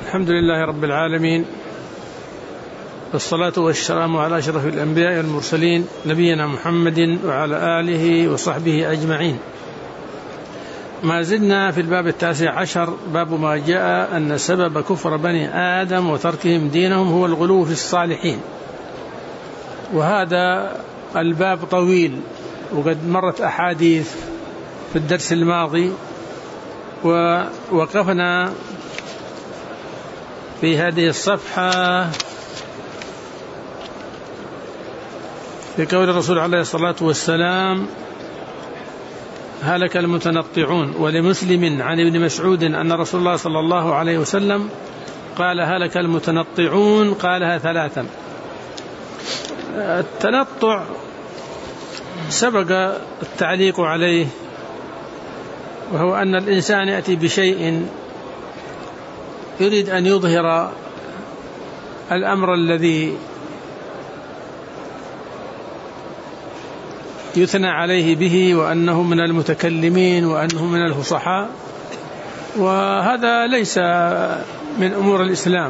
الحمد لله رب العالمين، والصلاة والسلام على أشرف الأنبياء والمرسلين نبينا محمد وعلى آله وصحبه أجمعين. ما زلنا في الباب 19، باب ما جاء أن سبب كفر بني آدم وتركهم دينهم هو الغلو في الصالحين. وهذا الباب طويل وقد مرت أحاديث في الدرس الماضي، ووقفنا في هذه الصفحة في قول الرسول عليه الصلاة والسلام: هلك المتنطعون. ولمسلم عن ابن مسعود أن رسول الله صلى الله عليه وسلم قال: هلك المتنطعون، قالها 3. التنطع سبق التعليق عليه، وهو أن الإنسان يأتي بشيء يريد أن يظهر الأمر الذي يثنى عليه به، وأنه من المتكلمين وأنه من الفصحاء، وهذا ليس من أمور الإسلام.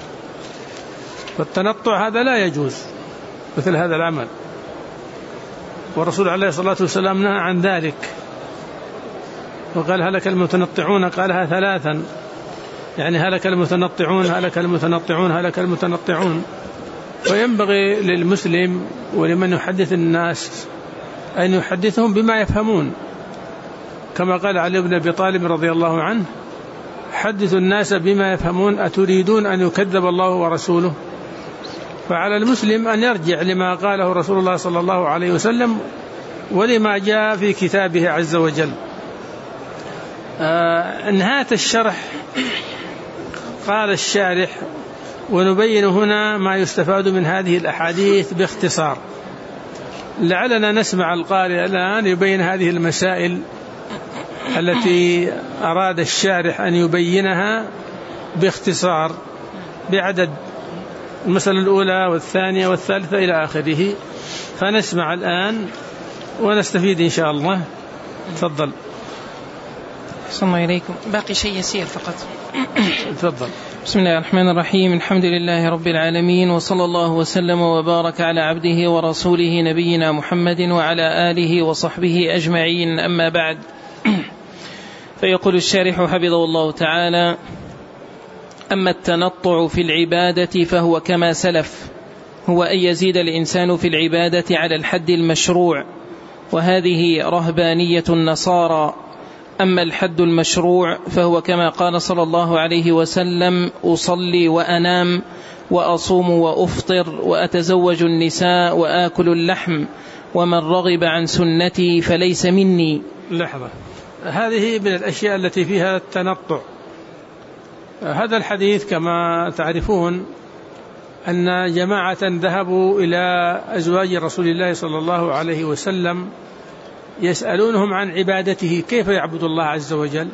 فالتنطع هذا لا يجوز، مثل هذا العمل، والرسول عليه الصلاة والسلام نهى عن ذلك، وقال: هلك المتنطعون، قالها 3، يعني هلك المتنطعون، هلك المتنطعون، هلك المتنطعون. وينبغي للمسلم ولمن يحدث الناس أن يحدثهم بما يفهمون، كما قال علي بن أبي طالب رضي الله عنه: حدثوا الناس بما يفهمون، أتريدون أن يكذب الله ورسوله؟ فعلى المسلم أن يرجع لما قاله رسول الله صلى الله عليه وسلم ولما جاء في كتابه عز وجل. انهاء الشرح قال الشارح: ونبين هنا ما يستفاد من هذه الأحاديث باختصار. لعلنا نسمع القارئ الآن يبين هذه المسائل التي أراد الشارح أن يبينها باختصار بعدد، المسألة الأولى والثانية والثالثة إلى آخره. فنسمع الآن ونستفيد إن شاء الله. تفضل. السلام عليكم. باقي شيء يسير فقط. تفضل. بسم الله الرحمن الرحيم. الحمد لله رب العالمين، وصلى الله وسلم وبارك على عبده ورسوله نبينا محمد وعلى آله وصحبه أجمعين. أما بعد، فيقول الشارح حفظه الله تعالى: أما التنطع في العبادة فهو كما سلف، هو أن يزيد الإنسان في العبادة على الحد المشروع، وهذه رهبانية النصارى. أما الحد المشروع فهو كما قال صلى الله عليه وسلم: أصلي وأنام وأصوم وأفطر وأتزوج النساء وآكل اللحم، ومن رغب عن سنتي فليس مني. لحظة، هذه من الأشياء التي فيها التنطع. هذا الحديث كما تعرفون أن جماعة ذهبوا إلى أزواج رسول الله صلى الله عليه وسلم يسألونهم عن عبادته، كيف يعبد الله عز وجل،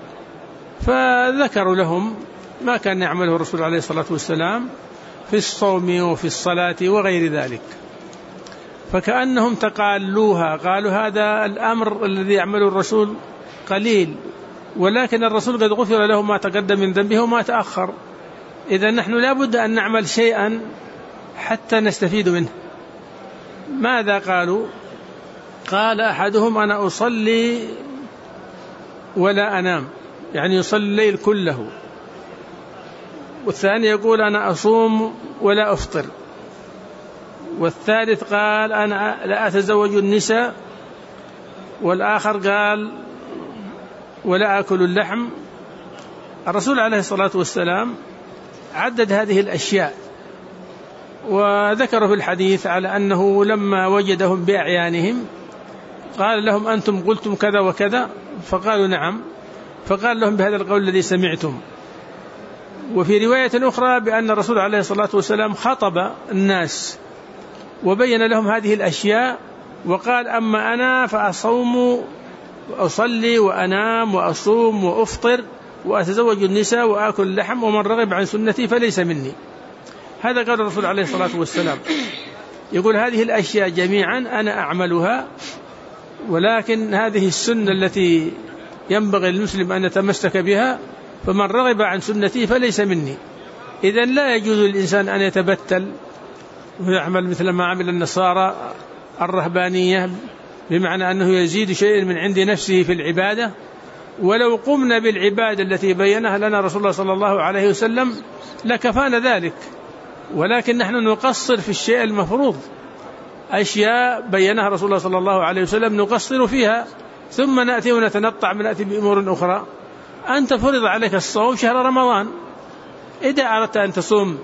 فذكروا لهم ما كان يعمله الرسول عليه الصلاة والسلام في الصوم وفي الصلاة وغير ذلك، فكأنهم تقالوها، قالوا هذا الأمر الذي يعمله الرسول قليل، ولكن الرسول قد غفر له ما تقدم من ذنبه وما تأخر، إذا نحن لابد أن نعمل شيئا حتى نستفيد منه. ماذا قالوا؟ قال أحدهم: أنا أصلي ولا أنام، يعني يصلي الليل كله. والثاني يقول: أنا أصوم ولا أفطر. والثالث قال: أنا لا أتزوج النساء. والآخر قال: ولا أكل اللحم. الرسول عليه الصلاة والسلام عدد هذه الأشياء، وذكر في الحديث على أنه لما وجدهم بأعيانهم قال لهم: أنتم قلتم كذا وكذا؟ فقالوا: نعم. فقال لهم بهذا القول الذي سمعتم. وفي رواية أخرى بأن الرسول عليه الصلاة والسلام خطب الناس وبين لهم هذه الأشياء، وقال: أما أنا فأصوم وأصلي وأنام وأصوم وأفطر وأتزوج النساء وآكل اللحم، ومن رغب عن سنتي فليس مني. هذا قال الرسول عليه الصلاة والسلام، يقول: هذه الأشياء جميعا أنا أعملها، ولكن هذه السنة التي ينبغي للمسلم أن يتمسك بها فمن رغب عن سنتي فليس مني. إذن لا يجوز للإنسان أن يتبتل ويعمل مثل ما عمل النصارى الرهبانية، بمعنى أنه يزيد شيء من عند نفسه في العبادة. ولو قمنا بالعبادة التي بينها لنا رسول الله صلى الله عليه وسلم لكفانا ذلك، ولكن نحن نقصر في الشيء المفروض. أشياء بينها رسول الله صلى الله عليه وسلم نقصر فيها، ثم نأتي ونتنطع ونأتي بأمور أخرى. أنت فرض عليك الصوم شهر رمضان، إذا أردت أن تصوم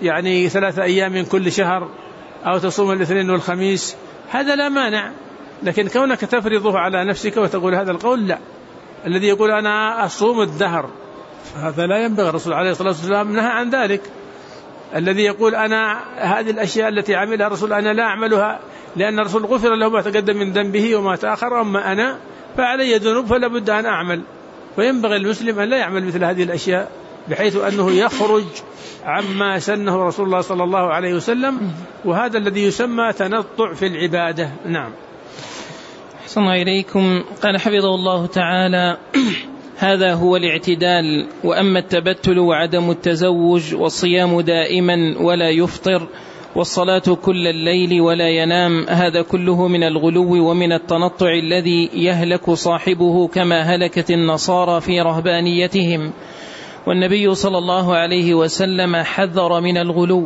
3 أيام من كل شهر أو تصوم الاثنين والخميس هذا لا مانع، لكن كونك تفرضه على نفسك وتقول هذا القول لا. الذي يقول أنا أصوم الدهر هذا لا ينبغي، الرسول عليه الصلاة والسلام نهى عن ذلك. الذي يقول أنا هذه الأشياء التي عملها الرسول أنا لا أعملها لأن الرسول غفر له ما تقدم من ذنبه وما تأخر، أما أنا فعلي ذنوب فلا بد أن أعمل. فينبغي المسلم أن لا يعمل مثل هذه الأشياء بحيث أنه يخرج عما سنه رسول الله صلى الله عليه وسلم، وهذا الذي يسمى تنطع في العبادة. نعم. أحسن إليكم. قال حفظه الله تعالى: هذا هو الاعتدال. وأما التبتل وعدم التزوج والصيام دائما ولا يفطر والصلاة كل الليل ولا ينام، هذا كله من الغلو ومن التنطع الذي يهلك صاحبه كما هلكت النصارى في رهبانيتهم. والنبي صلى الله عليه وسلم حذر من الغلو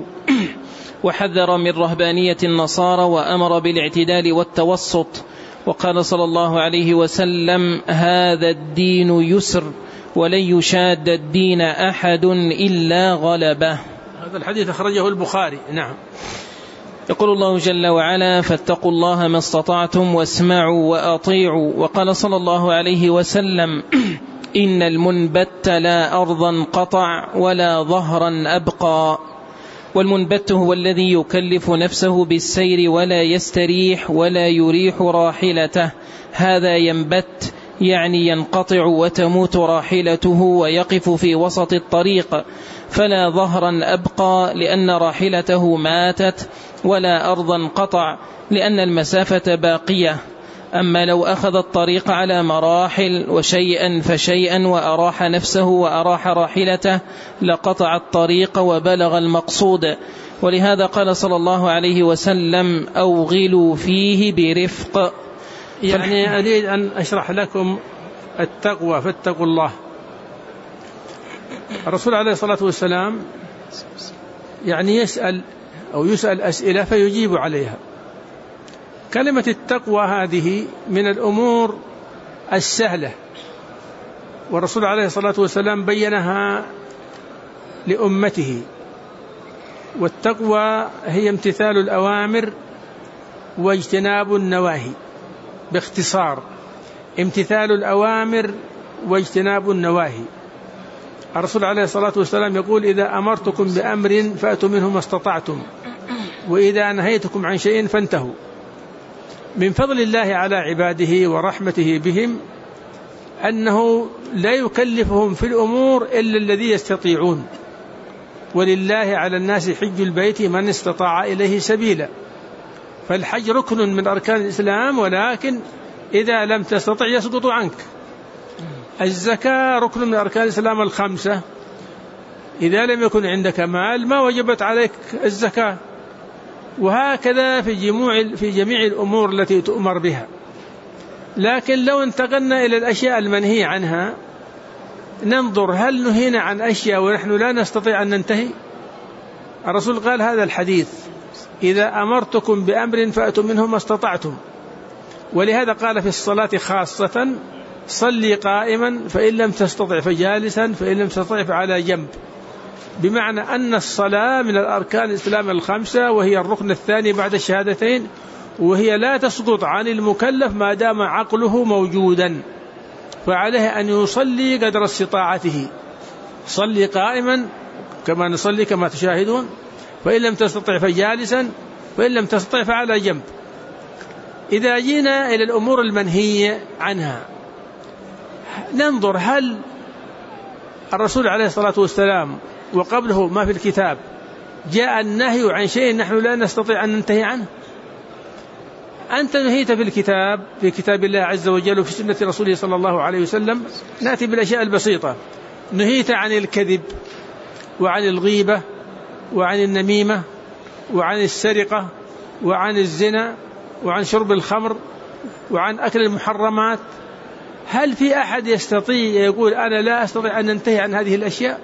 وحذر من رهبانية النصارى وأمر بالاعتدال والتوسط، وقال صلى الله عليه وسلم: هذا الدين يسر ولن يشاد الدين أحد إلا غلبه. هذا الحديث أخرجه البخاري. نعم. يقول الله جل وعلا: فاتقوا الله ما استطعتم واسمعوا وأطيعوا. وقال صلى الله عليه وسلم: إن المنبت لا أرضا قطع ولا ظهرا أبقى. والمنبت هو الذي يكلف نفسه بالسير ولا يستريح ولا يريح راحلته، هذا ينبت يعني ينقطع وتموت راحلته ويقف في وسط الطريق، فلا ظهرا أبقى لأن راحلته ماتت، ولا أرضا قطع لأن المسافة باقية. أما لو أخذ الطريق على مراحل وشيئا فشيئا وأراح نفسه وأراح راحلته لقطع الطريق وبلغ المقصود. ولهذا قال صلى الله عليه وسلم: أوغلوا فيه برفق. أريد أن أشرح لكم التقوى، فاتقوا الله. الرسول عليه الصلاة والسلام يسأل أو يسأل أسئلة فيجيب عليها. كلمة التقوى هذه من الأمور السهلة، والرسول عليه الصلاة والسلام بينها لأمته. والتقوى هي امتثال الأوامر واجتناب النواهي. باختصار، امتثال الأوامر واجتناب النواهي. الرسول عليه الصلاة والسلام يقول: إذا أمرتكم بأمر فأتوا منه ما استطعتم، وإذا نهيتكم عن شيء فانتهوا. من فضل الله على عباده ورحمته بهم أنه لا يكلفهم في الأمور إلا الذي يستطيعون، ولله على الناس حج البيت من استطاع إليه سبيلا. فالحج ركن من أركان الإسلام، ولكن إذا لم تستطع يسقط عنك. الزكاة ركن من أركان الإسلام الخمسة، إذا لم يكن عندك مال ما وجبت عليك الزكاة. وهكذا في جميع الأمور التي تؤمر بها. لكن لو انتقلنا إلى الأشياء المنهي عنها ننظر هل نهينا عن أشياء ونحن لا نستطيع أن ننتهي. الرسول قال هذا الحديث: إذا أمرتكم بأمر فأتوا منه ما استطعتم. ولهذا قال في الصلاة خاصة: صلي قائما فإن لم تستطع فجالسا فإن لم تستطع فعلى جنب. بمعنى أن الصلاة من الأركان الإسلام الخمسة، وهي الركن الثاني بعد الشهادتين، وهي لا تسقط عن المكلف ما دام عقله موجودا، فعليه أن يصلي قدر استطاعته. صلي قائما كما نصلي كما تشاهدون، فإن لم تستطع فجالسا فإن لم تستطع فعلى جنب. إذا جينا إلى الأمور المنهية عنها ننظر هل الرسول عليه الصلاة والسلام وقبله ما في الكتاب جاء النهي عن شيء نحن لا نستطيع أن ننتهي عنه. أنت نهيت في كتاب الله عز وجل وفي سنة رسوله صلى الله عليه وسلم. نأتي بالأشياء البسيطة: نهيت عن الكذب وعن الغيبة وعن النميمة وعن السرقة وعن الزنا وعن شرب الخمر وعن أكل المحرمات، هل في أحد يستطيع يقول أنا لا أستطيع أن أنتهي عن هذه الأشياء؟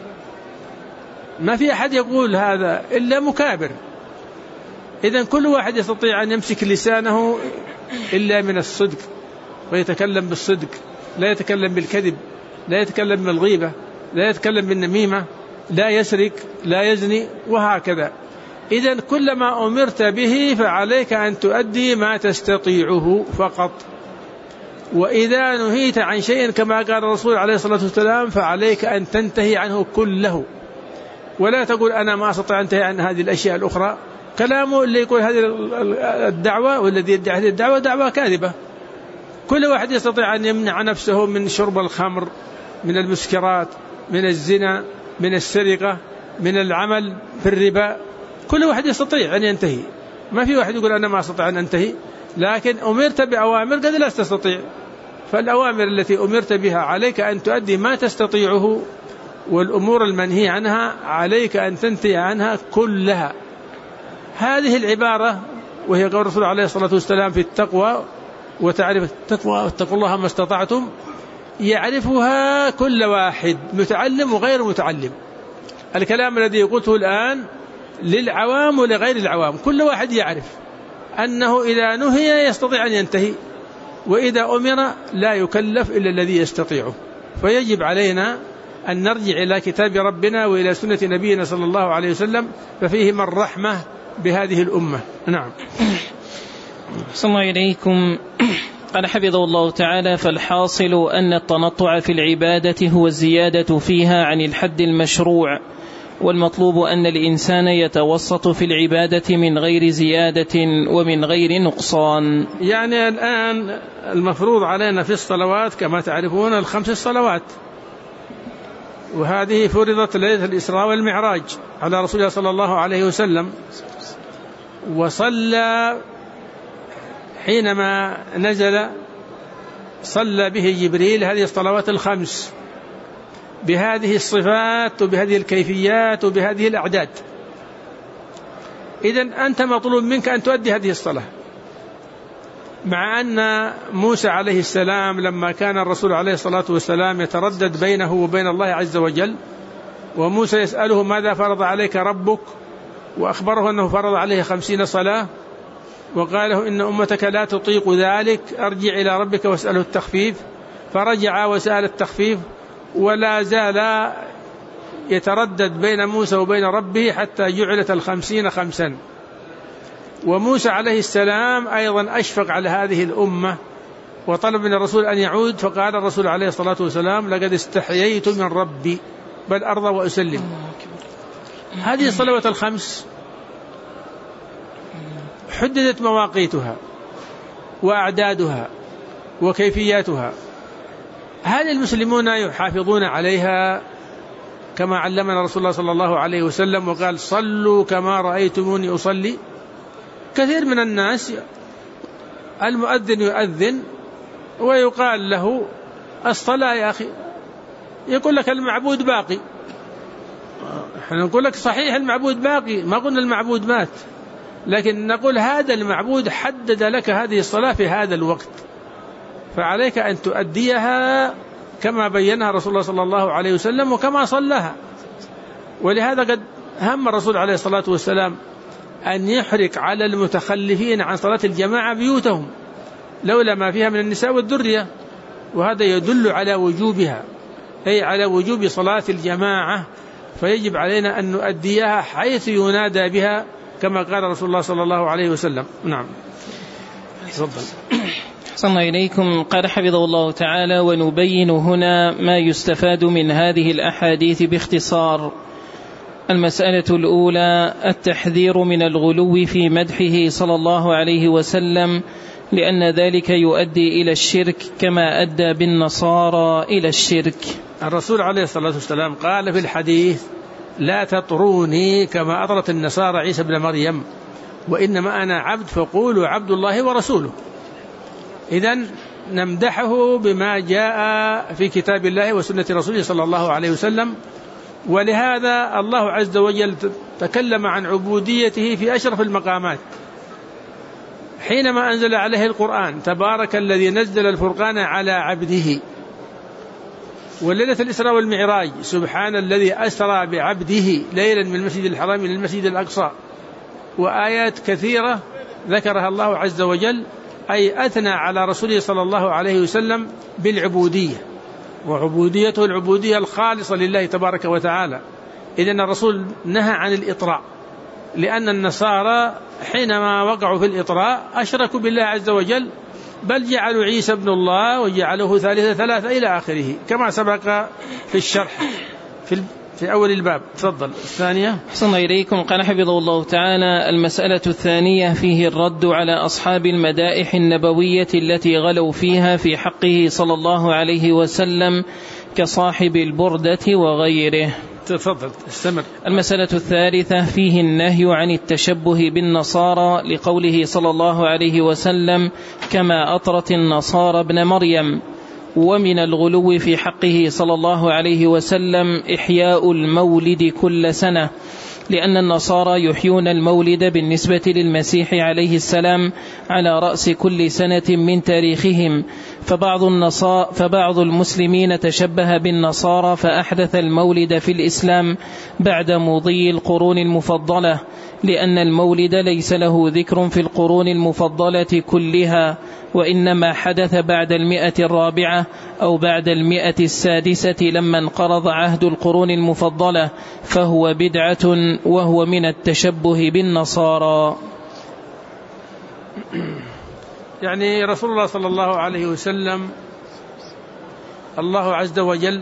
ما في أحد يقول هذا إلا مكابر. إذن كل واحد يستطيع أن يمسك لسانه إلا من الصدق ويتكلم بالصدق، لا يتكلم بالكذب، لا يتكلم بالغيبة، لا يتكلم بالنميمة، لا يسرق، لا يزني، وهكذا. إذن كل ما أمرت به فعليك أن تؤدي ما تستطيعه فقط. وإذا نهيت عن شيء كما قال الرسول عليه الصلاة والسلام فعليك أن تنتهي عنه كله، ولا تقول أنا ما أستطيع أن أنتهي عن هذه الأشياء الأخرى. كلامه اللي يقول هذه الدعوة والذي يدعي هذه الدعوة دعوة كاذبة. كل واحد يستطيع أن يمنع نفسه من شرب الخمر، من المسكرات، من الزنا، من السرقة، من العمل في الربا. كل واحد يستطيع أن ينتهي، ما في واحد يقول أنا ما أستطيع أن أنتهي. لكن أمرت بأوامر قد لا تستطيع، فالأوامر التي أمرت بها عليك أن تؤدي ما تستطيعه، والأمور المنهي عنها عليك أن تنتهي عنها كلها. هذه العبارة وهي قول الرسول عليه الصلاة والسلام في التقوى، وتعرف التقوى واتقوا الله ما استطعتم، يعرفها كل واحد متعلم وغير متعلم. الكلام الذي قلته الآن للعوام ولغير العوام، كل واحد يعرف أنه إذا نهي يستطيع أن ينتهي، وإذا أمر لا يكلف إلا الذي يستطيعه. فيجب علينا أن نرجع إلى كتاب ربنا وإلى سنة نبينا صلى الله عليه وسلم، ففيهما الرحمة بهذه الأمة. نعم. صلى الله إليكم. قال حفظه الله تعالى: فالحاصل أن التنطع في العبادة هو الزيادة فيها عن الحد المشروع، والمطلوب أن الإنسان يتوسط في العبادة من غير زيادة ومن غير نقصان. يعني الآن المفروض علينا في الصلوات كما تعرفون 5 صلوات، وهذه فرضت ليلة الإسراء والمعراج على رسول الله صلى الله عليه وسلم، وصلى حينما نزل صلى به جبريل هذه الصلوات 5 بهذه الصفات وبهذه الكيفيات وبهذه الأعداد. إذن أنت مطلوب منك أن تؤدي هذه الصلاة. مع أن موسى عليه السلام لما كان الرسول عليه الصلاة والسلام يتردد بينه وبين الله عز وجل، وموسى يسأله ماذا فرض عليك ربك، وأخبره أنه فرض عليه 50 صلاة، وقال له إن أمتك لا تطيق ذلك، أرجع إلى ربك واسأله التخفيف. فرجع وسأل التخفيف، ولا زال يتردد بين موسى وبين ربه حتى جعلت 50 5. وموسى عليه السلام أيضا أشفق على هذه الأمة وطلب من الرسول أن يعود، فقال الرسول عليه الصلاة والسلام: لقد استحييت من ربي بل أرضى وأسلم. هذه الصلوات 5 حددت مواقيتها وأعدادها وكيفياتها، هل المسلمون يحافظون عليها كما علمنا رسول الله صلى الله عليه وسلم وقال: صلوا كما رأيتموني أصلي؟ كثير من الناس المؤذن يؤذن ويقال له الصلاة يا أخي، يقول لك المعبود باقي. نحن نقول لك صحيح المعبود باقي، ما قلنا المعبود مات، لكن نقول هذا المعبود حدد لك هذه الصلاة في هذا الوقت، فعليك أن تؤديها كما بينها رسول الله صلى الله عليه وسلم وكما صلاها. ولهذا قد هم الرسول عليه الصلاة والسلام أن يحرق على المتخلفين عن صلاة الجماعة بيوتهم لولا ما فيها من النساء والذرية، وهذا يدل على وجوبها، أي على وجوب صلاة الجماعة. فيجب علينا أن نؤديها حيث ينادى بها كما قال رسول الله صلى الله عليه وسلم. نعم. تفضل. صلى إليكم. قال حفظه الله تعالى: ونبين هنا ما يستفاد من هذه الأحاديث باختصار. المسألة الأولى: التحذير من الغلو في مدحه صلى الله عليه وسلم، لأن ذلك يؤدي إلى الشرك كما أدى بالنصارى إلى الشرك. الرسول عليه الصلاة والسلام قال في الحديث: لا تطروني كما أطرت النصارى عيسى بن مريم، وإنما أنا عبد فقولوا عبد الله ورسوله. إذن نمدحه بما جاء في كتاب الله وسنة رسوله صلى الله عليه وسلم. ولهذا الله عز وجل تكلم عن عبوديته في أشرف المقامات حينما أنزل عليه القرآن: تبارك الذي نزل الفرقان على عبده. وليلة الإسراء والمعراج: سبحان الذي أسرى بعبده ليلا من المسجد الحرام إلى المسجد الأقصى. وآيات كثيرة ذكرها الله عز وجل، أي أثنى على رسوله صلى الله عليه وسلم بالعبودية، وعبوديته العبودية الخالصة لله تبارك وتعالى. إذن الرسول نهى عن الإطراء، لأن النصارى حينما وقعوا في الإطراء أشركوا بالله عز وجل، بل جعلوا عيسى ابن الله وجعلوه ثالث ثلاثة إلى آخره، كما سبق في الشرح في أول الباب. تفضل. الثانية. أحسن إليكم. قال حفظه الله تعالى: المسألة الثانية فيه الرد على أصحاب المدائح النبوية التي غلوا فيها في حقه صلى الله عليه وسلم كصاحب البردة وغيره. تفضل استمر. المسألة الثالثة فيه النهي عن التشبه بالنصارى لقوله صلى الله عليه وسلم: كما أطرت النصارى ابن مريم. ومن الغلو في حقه صلى الله عليه وسلم إحياء المولد كل سنة، لأن النصارى يحيون المولد بالنسبة للمسيح عليه السلام على رأس كل سنة من تاريخهم، فبعض المسلمين تشبه بالنصارى فأحدث المولد في الإسلام بعد مضي القرون المفضلة، لأن المولد ليس له ذكر في القرون المفضلة كلها، وإنما حدث بعد 100 أو بعد 100 لما انقرض عهد القرون المفضلة، فهو بدعة وهو من التشبه بالنصارى. يعني رسول الله صلى الله عليه وسلم الله عز وجل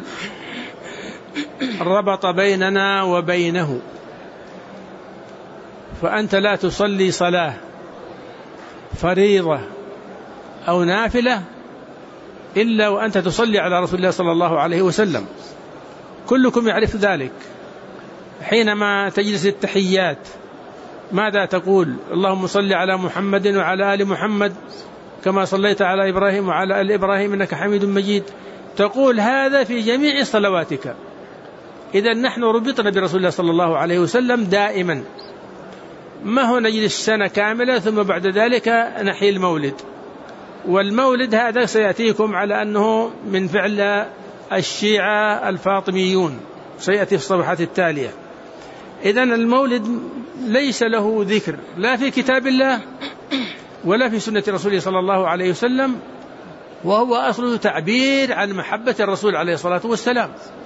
ربط بيننا وبينه، فأنت لا تصلي صلاة فريضة أو نافلة إلا وأنت تصلي على رسول الله صلى الله عليه وسلم. كلكم يعرف ذلك. حينما تجلس التحيات ماذا تقول؟ اللهم صل على محمد وعلى آل محمد كما صليت على إبراهيم وعلى آل إبراهيم إنك حميد مجيد. تقول هذا في جميع صلواتك. إذا نحن ربطنا برسول الله صلى الله عليه وسلم دائما، ما هو نجلس سنة كاملة ثم بعد ذلك نحيي المولد. والمولد هذا سيأتيكم على أنه من فعل الشيعة الفاطميون، سيأتي في الصفحات التالية. إذن المولد ليس له ذكر لا في كتاب الله ولا في سنة رسوله صلى الله عليه وسلم، وهو أصله تعبير عن محبة الرسول عليه الصلاة والسلام.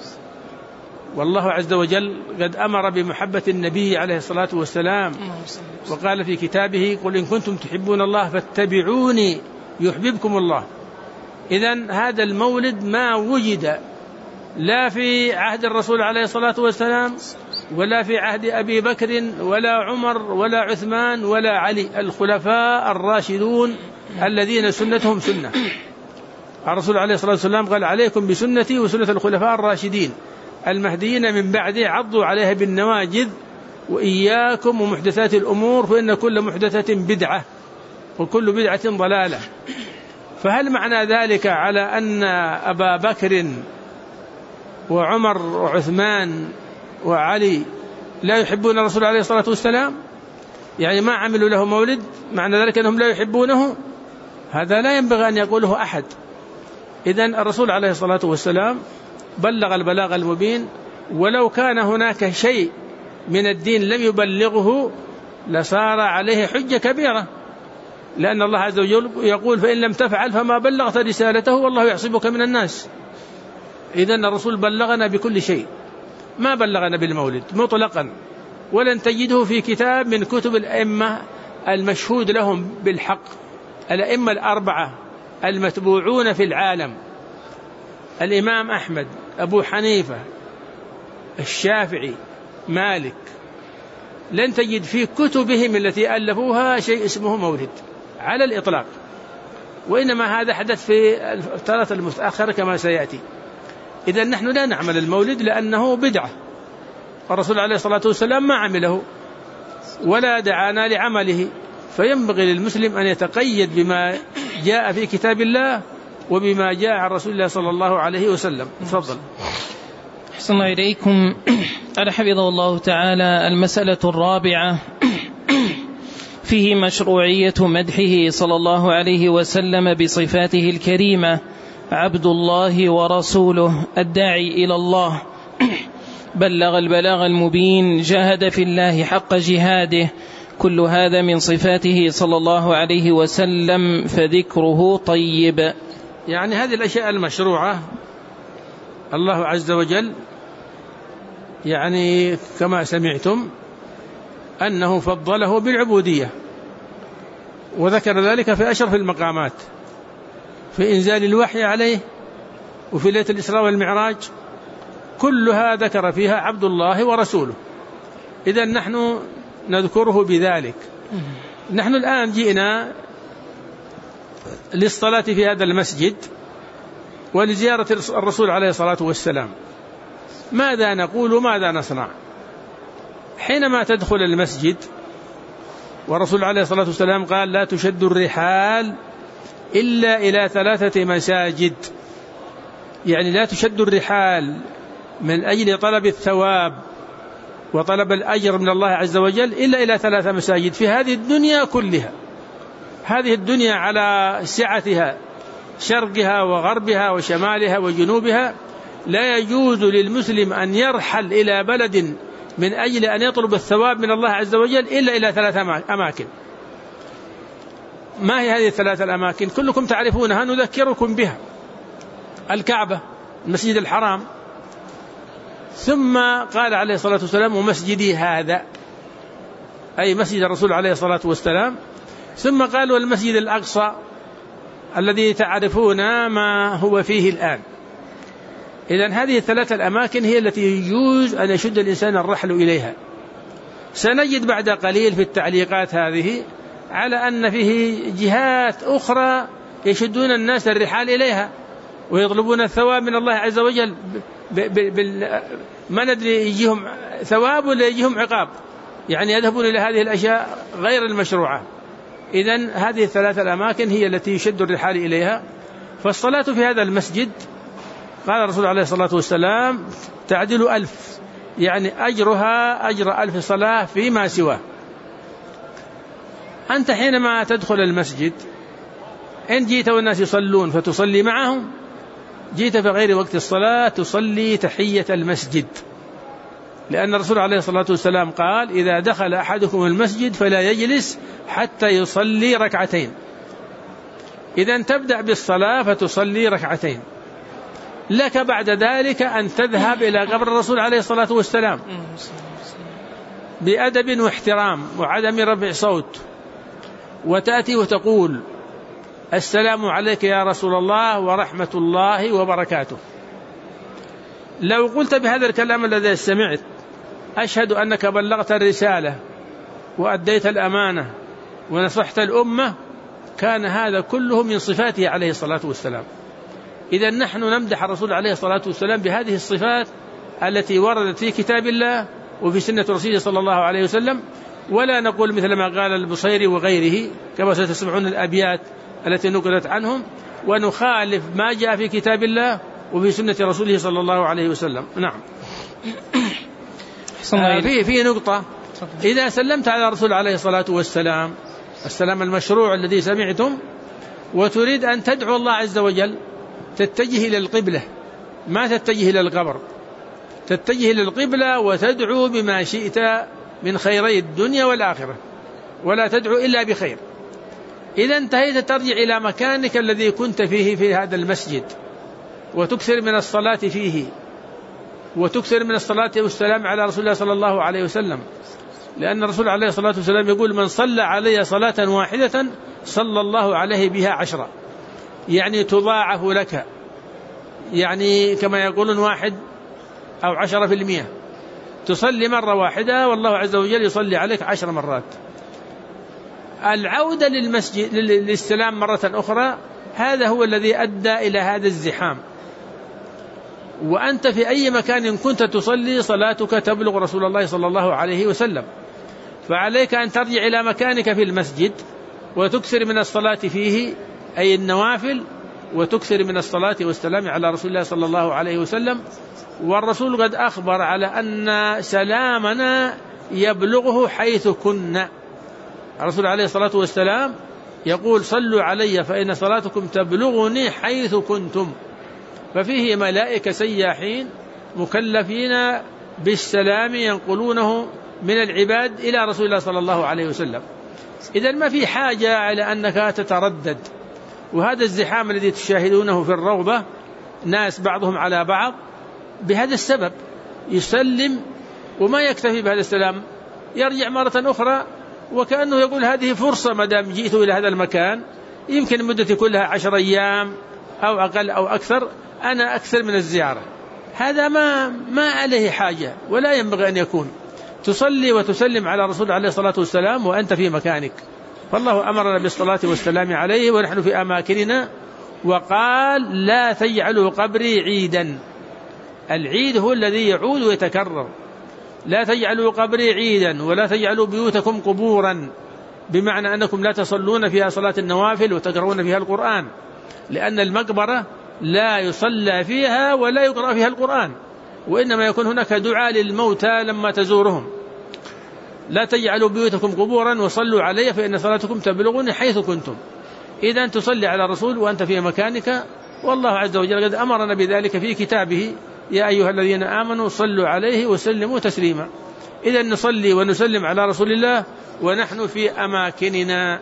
والله عز وجل قد أمر بمحبة النبي عليه الصلاة والسلام، وقال في كتابه: قل إن كنتم تحبون الله فاتبعوني يحببكم الله. إذن هذا المولد ما وجد لا في عهد الرسول عليه الصلاة والسلام ولا في عهد أبي بكر ولا عمر ولا عثمان ولا علي، الخلفاء الراشدون الذين سنتهم سنة. الرسول عليه الصلاة والسلام قال: عليكم بسنتي وسنة الخلفاء الراشدين المهديين من بعدي عضوا عليها بالنواجذ وإياكم ومحدثات الأمور فإن كل محدثة بدعة وكل بدعة ضلالة. فهل معنى ذلك على أن أبا بكر وعمر وعثمان وعلي لا يحبون الرسول عليه الصلاة والسلام؟ يعني ما عملوا له مولد، معنى ذلك أنهم لا يحبونه؟ هذا لا ينبغي أن يقوله أحد. إذن الرسول عليه الصلاة والسلام بلغ البلاغ المبين، ولو كان هناك شيء من الدين لم يبلغه لصار عليه حجة كبيرة، لأن الله عز وجل يقول: فإن لم تفعل فما بلغت رسالته والله يعصمك من الناس. إذن الرسول بلغنا بكل شيء، ما بلغنا بالمولد مطلقا، ولن تجده في كتاب من كتب الأئمة المشهود لهم بالحق، الأئمة الأربعة المتبوعون في العالم: الإمام أحمد، أبو حنيفة، الشافعي، مالك. لن تجد في كتبهم التي ألفوها شيء اسمه مولد على الإطلاق، وإنما هذا حدث في الفترة المتأخرة كما سيأتي. إذن نحن لا نعمل المولد لأنه بدعة، الرسول عليه الصلاة والسلام ما عمله ولا دعانا لعمله، فينبغي للمسلم أن يتقيد بما جاء في كتاب الله وبما جاء عن رسول الله صلى الله عليه وسلم. تفضل. أحسن الله إليكم. قال حفظه الله تعالى: المسألة الرابعة فيه مشروعية مدحه صلى الله عليه وسلم بصفاته الكريمة: عبد الله ورسوله الداعي إلى الله، بلغ البلاغ المبين، جاهد في الله حق جهاده، كل هذا من صفاته صلى الله عليه وسلم، فذكره طيب. يعني هذه الأشياء المشروعة الله عز وجل يعني كما سمعتم أنه فضله بالعبودية، وذكر ذلك في أشرف المقامات، في إنزال الوحي عليه، وفي ليلة الإسراء والمعراج، كلها ذكر فيها عبد الله ورسوله. إذن نحن نذكره بذلك. نحن الآن جئنا للصلاة في هذا المسجد ولزيارة الرسول عليه الصلاة والسلام. ماذا نقول وماذا نصنع؟ حينما تدخل المسجد، والرسول عليه الصلاة والسلام قال: لا تشد الرحال إلا إلى 3 مساجد. يعني لا تشد الرحال من أجل طلب الثواب وطلب الأجر من الله عز وجل إلا إلى 3 مساجد في هذه الدنيا كلها. هذه الدنيا على سعتها، شرقها وغربها وشمالها وجنوبها، لا يجوز للمسلم أن يرحل إلى بلد من أجل أن يطلب الثواب من الله عز وجل إلا إلى 3 أماكن. ما هي هذه 3 الأماكن؟ كلكم تعرفونها، نذكركم بها: الكعبة، المسجد الحرام، ثم قال عليه الصلاة والسلام: ومسجدي هذا، أي مسجد الرسول عليه الصلاة والسلام، ثم قال: والمسجد الأقصى الذي تعرفون ما هو فيه الآن. إذن هذه 3 الأماكن هي التي يجوز أن يشد الإنسان الرحل إليها. سنجد بعد قليل في التعليقات هذه على أن فيه جهات أخرى يشدون الناس الرحال إليها ويطلبون الثواب من الله عز وجل، ما ندري يجيهم ثواب ولا يجيهم عقاب، يعني يذهبون إلى هذه الأشياء غير المشروعة. إذن هذه 3 الأماكن هي التي يشد الرحال إليها. فالصلاة في هذا المسجد قال الرسول عليه الصلاة والسلام: تعدل 1000، يعني أجرها أجر 1000 صلاة فيما سواه. أنت حينما تدخل المسجد، إن جيت والناس يصلون فتصلي معهم، جيت في غير وقت الصلاة تصلي تحية المسجد، لأن الرسول عليه الصلاة والسلام قال: إذا دخل أحدكم المسجد فلا يجلس حتى يصلي 2 ركعتين. إذن تبدأ بالصلاة فتصلي 2 ركعتين، لك بعد ذلك أن تذهب إلى قبر الرسول عليه الصلاة والسلام بأدب واحترام وعدم رفع صوت، وتأتي وتقول: السلام عليك يا رسول الله ورحمة الله وبركاته. لو قلت بهذا الكلام الذي سمعت: أشهد أنك بلغت الرسالة وأديت الأمانة ونصحت الأمة، كان هذا كله من صفاته عليه الصلاة والسلام. إذا نحن نمدح الرسول عليه الصلاة والسلام بهذه الصفات التي وردت في كتاب الله وفي سنة رسوله صلى الله عليه وسلم، ولا نقول مثل ما قال البصيري وغيره كما ستسمعون الأبيات التي نقلت عنهم، ونخالف ما جاء في كتاب الله وفي سنة رسوله صلى الله عليه وسلم. نعم. في نقطة: إذا سلمت على الرسول عليه الصلاة والسلام السلام المشروع الذي سمعتم، وتريد أن تدعو الله عز وجل، تتجه إلى القبلة، ما تتجه إلى القبر، تتجه إلى القبلة وتدعو بما شئت من خيري الدنيا والآخرة، ولا تدعو إلا بخير. إذا انتهيت ترجع إلى مكانك الذي كنت فيه في هذا المسجد، وتكثر من الصلاة فيه، وتكثر من الصلاة والسلام على رسول الله صلى الله عليه وسلم، لأن الرسول عليه الصلاة والسلام يقول: من صلى علي صلاة واحدة صلى الله عليه بها 10، يعني تضاعف لك، يعني كما يقولون 1 أو 10%. تصلي مرة واحدة والله عز وجل يصلي عليك 10 مرات. العودة للمسجد للاستلام مرة أخرى، هذا هو الذي أدى إلى هذا الزحام. وأنت في أي مكان كنت تصلي صلاتك تبلغ رسول الله صلى الله عليه وسلم، فعليك أن ترجع إلى مكانك في المسجد وتكثر من الصلاة فيه، أي النوافل، وتكثر من الصلاة والسلام على رسول الله صلى الله عليه وسلم. والرسول قد أخبر على أن سلامنا يبلغه حيث كنا. الرسول عليه الصلاة والسلام يقول صلوا علي فإن صلاتكم تبلغني حيث كنتم. ففيه ملائكة سياحين مكلفين بالسلام ينقلونه من العباد إلى رسول الله صلى الله عليه وسلم. إذن ما في حاجة على أنك تتردد. وهذا الزحام الذي تشاهدونه في الروضة ناس بعضهم على بعض بهذا السبب يسلم وما يكتفي بهذا السلام، يرجع مرة أخرى وكأنه يقول هذه فرصة ما دام جئت إلى هذا المكان، يمكن مدتي كلها 10 أيام أو أقل أو أكثر، أنا أكثر من الزيارة. هذا ما عليه حاجة ولا ينبغي أن يكون. تصلي وتسلم على رسول عليه الصلاة والسلام وأنت في مكانك. فالله أمرنا بالصلاة والسلام عليه ونحن في أماكننا، وقال لا تجعلوا قبري عيدا. العيد هو الذي يعود ويتكرر. لا تجعلوا قبري عيدا ولا تجعلوا بيوتكم قبورا، بمعنى أنكم لا تصلون فيها صلاة النوافل وتقرؤون فيها القرآن، لأن المقبرة لا يصلى فيها ولا يقرأ فيها القرآن، وإنما يكون هناك دعاء للموتى لما تزورهم. لا تجعلوا بيوتكم قبورا وصلوا علي فإن صلاتكم تبلغني حيث كنتم. إذا تصلي على الرسول وأنت في مكانك، والله عز وجل قد أمرنا بذلك في كتابه يا أيها الذين آمنوا صلوا عليه وسلموا تسليما. إذا نصلي ونسلم على رسول الله ونحن في أماكننا،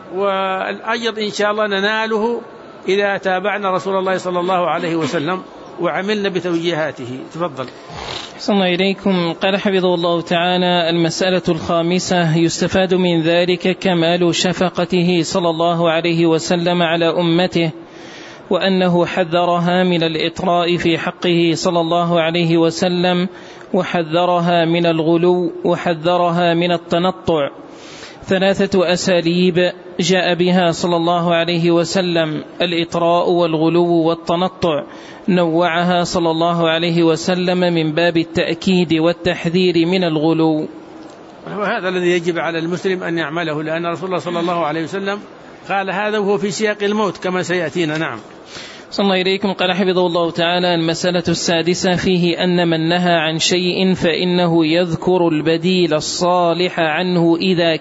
والأجر إن شاء الله نناله إذا تابعنا رسول الله صلى الله عليه وسلم وعملنا بتوجيهاته. تفضل. أحسن الله إليكم. قال حفظه الله تعالى: المسألة الخامسة: يستفاد من ذلك كمال شفقته صلى الله عليه وسلم على أمته، وأنه حذرها من الإطراء في حقه صلى الله عليه وسلم، وحذرها من الغلو، وحذرها من التنطع. 3 أساليب جاء بها صلى الله عليه وسلم: الإطراء والغلو والتنطع، نوعها صلى الله عليه وسلم من باب التأكيد والتحذير من الغلو. وهذا الذي يجب على المسلم أن يعمله، لأن رسول الله صلى الله عليه وسلم قال هذا وهو في سياق الموت كما سيأتينا. نعم. صلى الله إليكم. قال حفظه الله تعالى: المسألة السادسة: فيه أن من نهى عن شيء فإنه يذكر البديل الصالح عنه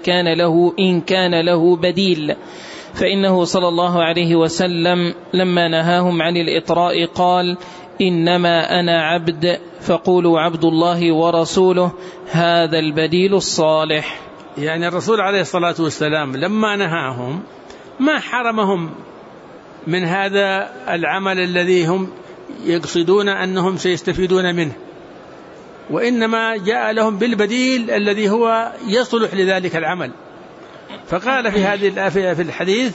إن كان له بديل، فإنه صلى الله عليه وسلم لما نهاهم عن الإطراء قال: إنما أنا عبد فقولوا عبد الله ورسوله، هذا البديل الصالح. يعني الرسول عليه الصلاة والسلام لما نهاهم ما حرمهم من هذا العمل الذي هم يقصدون أنهم سيستفيدون منه، وإنما جاء لهم بالبديل الذي هو يصلح لذلك العمل. فقال في هذه الآية في الحديث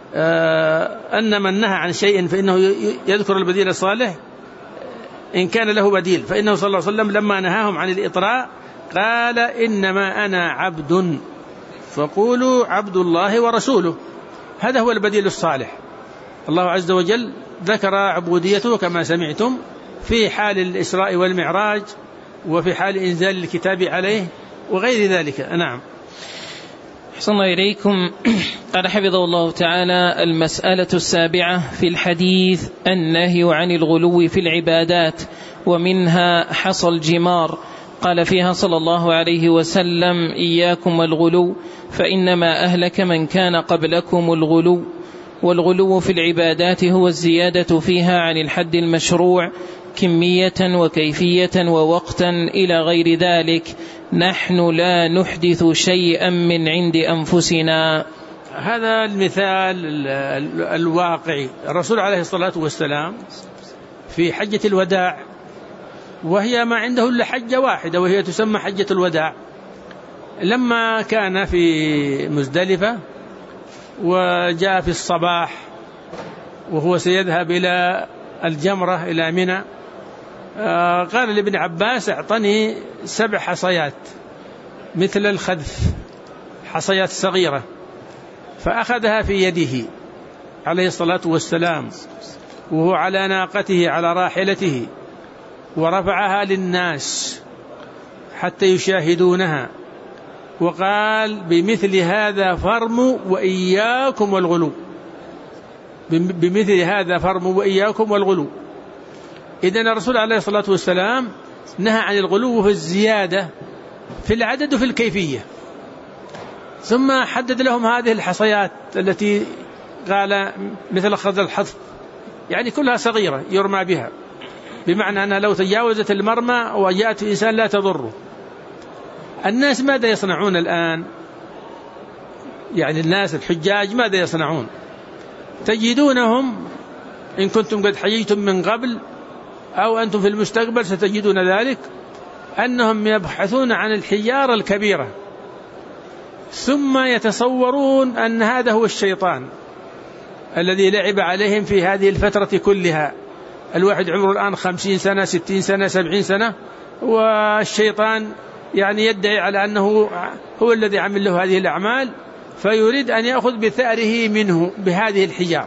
أن من نهى عن شيء فإنه يذكر البديل الصالح إن كان له بديل، فإنه صلى الله عليه وسلم لما نهاهم عن الإطراء قال: إنما أنا عبد فقولوا عبد الله ورسوله، هذا هو البديل الصالح. الله عز وجل ذكر عبوديته كما سمعتم في حال الإسراء والمعراج وفي حال إنزال الكتاب عليه وغير ذلك. نعم. أحسن الله إليكم. قال حفظه الله تعالى: المسألة السابعة في الحديث النهي عن الغلو في العبادات، ومنها حصى الجمار. قال فيها صلى الله عليه وسلم: إياكم والغلو فإنما أهلك من كان قبلكم الغلو. والغلو في العبادات هو الزيادة فيها عن الحد المشروع كمية وكيفية ووقتا إلى غير ذلك. نحن لا نحدث شيئا من عند أنفسنا. هذا المثال الواقعي. الرسول عليه الصلاة والسلام في حجة الوداع، وهي ما عنده إلا حجة واحدة وهي تسمى حجة الوداع، لما كان في مزدلفة وجاء في الصباح وهو سيذهب إلى الجمرة إلى منى، قال لابن عباس: اعطني 7 حصيات مثل الخذف، حصيات صغيرة، فأخذها في يده عليه الصلاة والسلام وهو على ناقته على راحلته، ورفعها للناس حتى يشاهدونها، وقال: بمثل هذا فارموا وإياكم والغلو. بمثل هذا فارموا وإياكم والغلو. إذن الرسول عليه الصلاة والسلام نهى عن الغلو في الزيادة في العدد وفي الكيفية، ثم حدد لهم هذه الحصيات التي قال مثل أخذ الحظ، يعني كلها صغيرة يرمى بها، بمعنى أنها لو تجاوزت المرمى وجاءت إنسان لا تضره. الناس ماذا يصنعون الآن؟ يعني الناس الحجاج ماذا يصنعون؟ تجدونهم إن كنتم قد حججتم من قبل أو أنتم في المستقبل ستجدون ذلك، أنهم يبحثون عن الحجارة الكبيرة، ثم يتصورون أن هذا هو الشيطان الذي لعب عليهم في هذه الفترة كلها. الواحد عمره الآن 50 سنة 60 سنة 70 سنة، والشيطان يعني يدعي على أنه هو الذي عمل له هذه الأعمال، فيريد أن يأخذ بثأره منه بهذه الحجارة.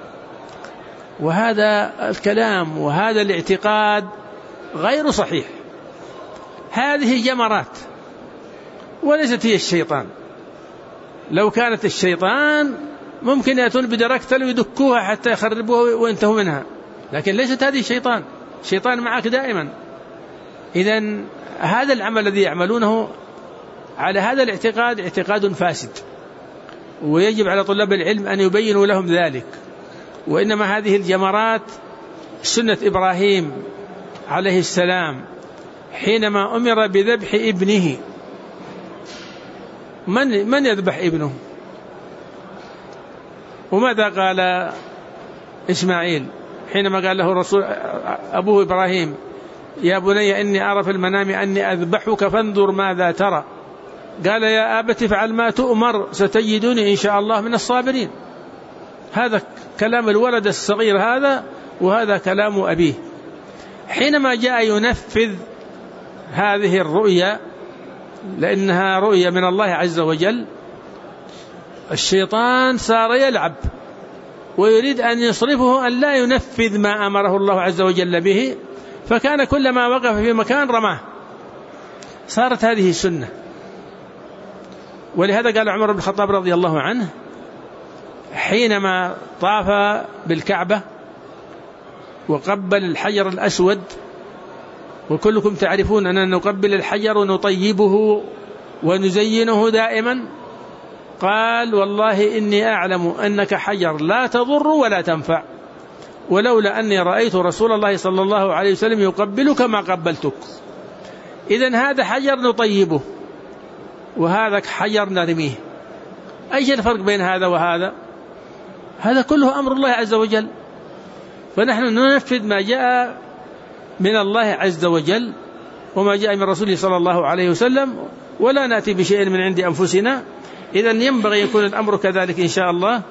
وهذا الكلام وهذا الاعتقاد غير صحيح. هذه جمرات وليست هي الشيطان. لو كانت الشيطان ممكن يأتون بدركتل ويدكوها حتى يخربوها وينتهوا منها، لكن ليست هذه الشيطان. الشيطان معك دائما. إذن هذا العمل الذي يعملونه على هذا الاعتقاد اعتقاد فاسد، ويجب على طلاب العلم أن يبينوا لهم ذلك. وإنما هذه الجمرات سنة إبراهيم عليه السلام حينما أمر بذبح ابنه. من يذبح ابنه؟ وماذا قال إسماعيل حينما قال له رسول أبوه إبراهيم: يا بني إني أرى في المنام أني أذبحك فانظر ماذا ترى. قال: يا أبت افعل ما تؤمر ستجدني إن شاء الله من الصابرين. هذا كلام الولد الصغير هذا، وهذا كلام أبيه. حينما جاء ينفذ هذه الرؤيا، لأنها رؤيا من الله عز وجل، الشيطان صار يلعب ويريد أن يصرفه أن لا ينفذ ما أمره الله عز وجل به، فكان كلما وقف في مكان رماه. صارت هذه سنة. ولهذا قال عمر بن الخطاب رضي الله عنه حينما طاف بالكعبة وقبل الحجر الأسود، وكلكم تعرفون أننا نقبل الحجر ونطيبه ونزينه دائما، قال: والله إني أعلم أنك حجر لا تضر ولا تنفع، ولولا أني رأيت رسول الله صلى الله عليه وسلم يقبلك ما قبلتك. إذن هذا حجر نطيبه وهذا حجر نرميه. أي الفرق بين هذا وهذا؟ هذا كله أمر الله عز وجل، فنحن ننفذ ما جاء من الله عز وجل وما جاء من رسوله صلى الله عليه وسلم، ولا نأتي بشيء من عند أنفسنا. إذن ينبغي يكون الأمر كذلك إن شاء الله.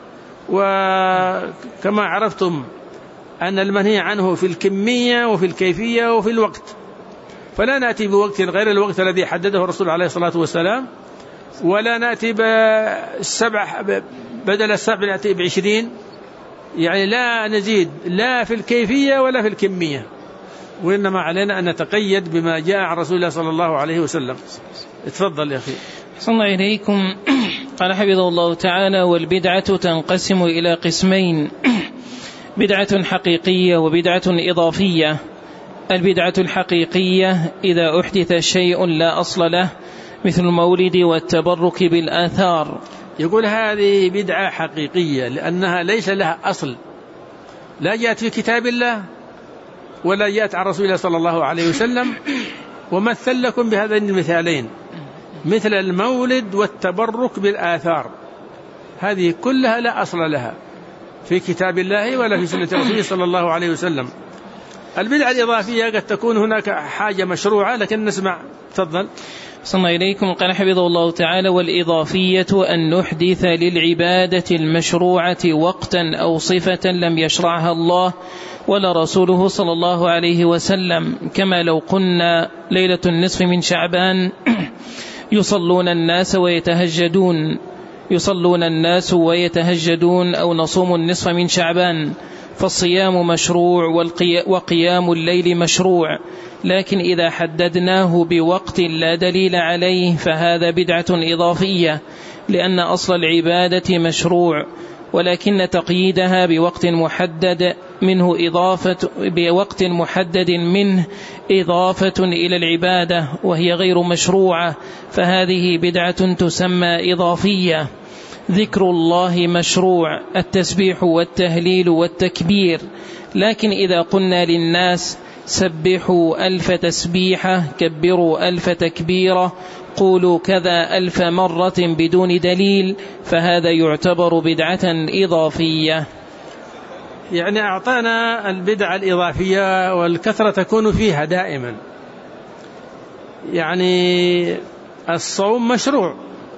وكما عرفتم أن المنهي عنه في الكمية وفي الكيفية وفي الوقت، فلا نأتي بوقت غير الوقت الذي حدده الرسول عليه الصلاة والسلام، ولا نأتي بالسبع بدل السبع نأتي ب20، يعني لا نزيد لا في الكيفية ولا في الكمية، وإنما علينا أن نتقيد بما جاء عن رسول الله صلى الله عليه وسلم. اتفضل يا أخي. صلى الله إليكم. قال حفظه الله تعالى: والبدعة تنقسم إلى قسمين: بدعة حقيقية وبدعة إضافية. البدعة الحقيقية إذا أحدث شيء لا أصل له مثل المولد والتبرك بالآثار. يقول هذه بدعة حقيقية لأنها ليس لها أصل، لا جاءت في كتاب الله ولا جاءت عن رسول الله صلى الله عليه وسلم. ومثل لكم بهذين المثالين مثل المولد والتبرك بالآثار، هذه كلها لا أصل لها في كتاب الله ولا في سنة رسوله صلى الله عليه وسلم. البدعة الإضافية قد تكون هناك حاجة مشروعة، لكن نسمع. تفضل. صلى الله إليكم. قال حفظه الله تعالى: والإضافية أن نحدث للعبادة المشروعة وقتا أو صفة لم يشرعها الله ولا رسوله صلى الله عليه وسلم، كما لو قلنا ليلة النصف من شعبان يصلون الناس ويتهجدون أو نصوم النصف من شعبان، فالصيام مشروع وقيام الليل مشروع، لكن إذا حددناه بوقت لا دليل عليه فهذا بدعة إضافية، لأن أصل العبادة مشروع ولكن تقييدها بوقت محدد منه إضافة إلى العبادة وهي غير مشروعة، فهذه بدعة تسمى إضافية. ذكر الله مشروع، التسبيح والتهليل والتكبير، لكن إذا قلنا للناس سبحوا 1000 تسبيحة، كبروا 1000 تكبيرة، قولوا كذا 1000 مرة بدون دليل، فهذا يعتبر بدعة إضافية. يعني أعطانا البدعة الإضافية والكثرة تكون فيها دائما. يعني الصوم مشروع،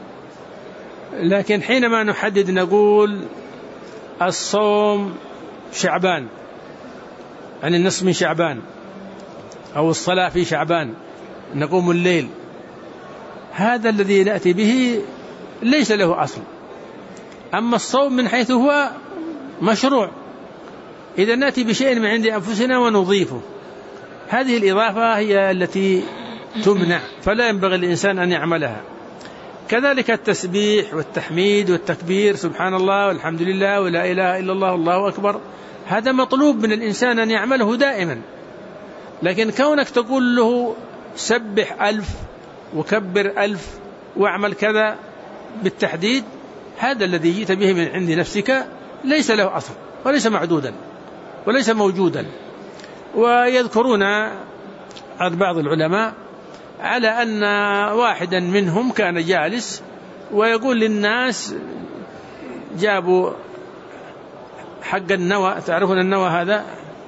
لكن حينما نحدد نقول الصوم شعبان، يعني النصف من شعبان، أو الصلاة في شعبان، نقوم الليل، هذا الذي نأتي به ليس له أصل. أما الصوم من حيث هو مشروع، إذا نأتي بشيء من عند أنفسنا ونضيفه، هذه الإضافة هي التي تمنع، فلا ينبغي الإنسان أن يعملها. كذلك التسبيح والتحميد والتكبير، سبحان الله والحمد لله ولا إله إلا الله والله أكبر، هذا مطلوب من الإنسان أن يعمله دائما. لكن كونك تقول له سبح 1000 وكبر 1000 واعمل كذا بالتحديد، هذا الذي جئت به من عند نفسك ليس له أصل وليس معدودا وليس موجودا. ويذكرون عن بعض العلماء على أن واحدا منهم كان جالس ويقول للناس، جابوا حق النوى، تعرفون النوى هذا؟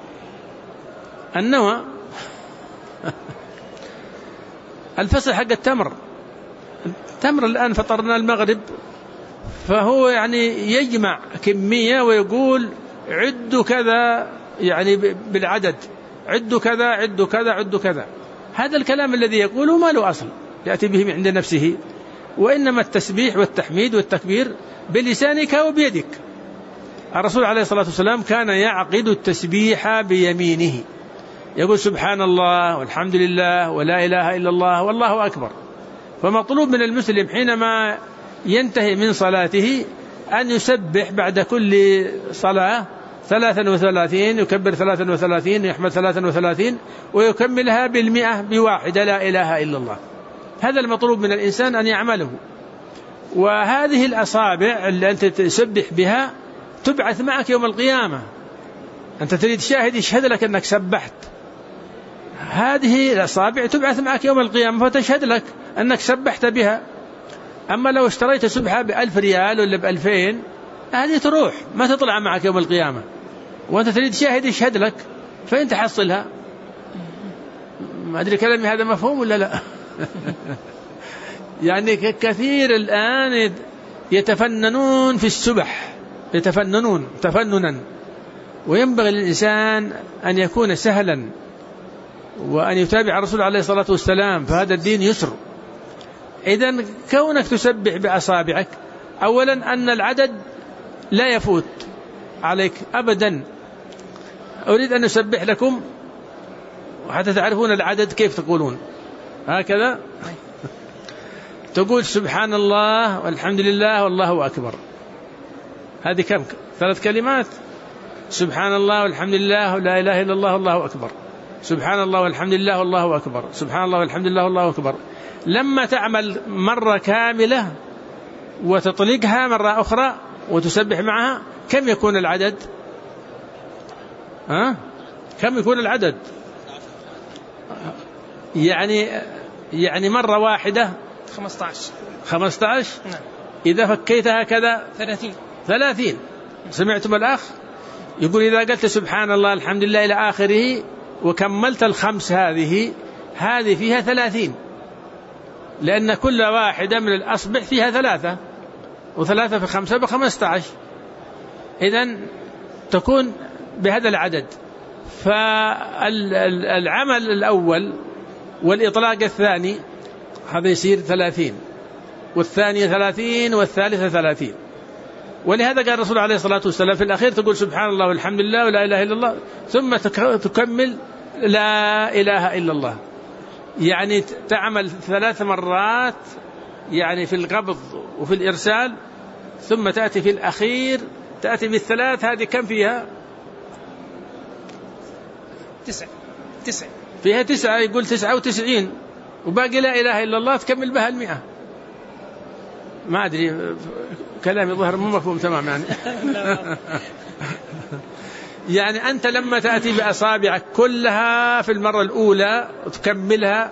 النوى الفصل حق التمر الآن فطرنا المغرب، فهو يعني يجمع كمية ويقول عدوا كذا، يعني بالعدد، عدوا كذا عدوا كذا عدوا كذا. هذا الكلام الذي يقوله ما له أصل يأتي به عند نفسه، وإنما التسبيح والتحميد والتكبير بلسانك وبيدك. الرسول عليه الصلاة والسلام كان يعقد التسبيح بيمينه، يقول سبحان الله والحمد لله ولا إله إلا الله والله أكبر. فمطلوب من المسلم حينما ينتهي من صلاته أن يسبح بعد كل صلاة 33، يكبر 33، يحمد 33، ويكملها 100 بواحدة لا إله إلا الله. هذا المطلوب من الإنسان أن يعمله. وهذه الأصابع اللي أنت تسبح بها تبعث معك يوم القيامة. أنت تريد شاهد يشهد لك أنك سبحت، هذه الأصابع تبعث معك يوم القيامة فتشهد لك أنك سبحت بها. أما لو اشتريت سبحة ب1000 ريال ولا ب2000، هذه تروح ما تطلع معك يوم القيامة، وأنت تريد شاهد يشهد لك فإن تحصلها. ما أدري كلامي هذا مفهوم ولا لا؟ يعني كثير الآن يتفننون في السبح، يتفننون تفننا، وينبغي للإنسان أن يكون سهلا وأن يتابع الرسول عليه الصلاة والسلام، فهذا الدين يسر. إذن كونك تسبح بأصابعك، أولا أن العدد لا يفوت عليك أبدا. أريد أن أسبح لكم وحتى تعرفون العدد كيف تقولون هكذا. تقول سبحان الله والحمد لله والله أكبر، هذه كم؟ 3 كلمات. سبحان الله والحمد لله ولا إله إلا الله والله أكبر، سبحان الله والحمد لله والله أكبر، سبحان الله والحمد لله والله أكبر. لما تعمل مرة كاملة وتطلقها مرة أخرى وتسبح معها، كم يكون العدد؟ كم يكون العدد؟ يعني مرة واحدة 15. نعم. إذا فكيتها كذا 30. سمعتم الأخ يقول إذا قلت سبحان الله الحمد لله إلى آخره وكملت ال5 هذه فيها 30، لأن كل واحدة من الأصبع فيها 3، و3 في 5 ب15، إذن تكون بهذا العدد. فالعمل الأول والإطلاق الثاني هذا يصير 30، والثانية 30، والثالثة 30. ولهذا قال الرسول عليه الصلاة والسلام في الأخير تقول سبحان الله والحمد لله ولا إله إلا الله، ثم تكمل لا إله إلا الله. يعني تعمل 3 مرات، يعني في القبض وفي الإرسال، ثم تأتي في الأخير تأتي بالثلاث، هذه كم فيها؟ 9 فيها 9، يقول 99 وباقي لا إله إلا الله تكمل بها 100. ما أدري كلامي ظهر مو مفهوم تمام يعني. يعني أنت لما تأتي بأصابعك كلها في المرة الأولى وتكملها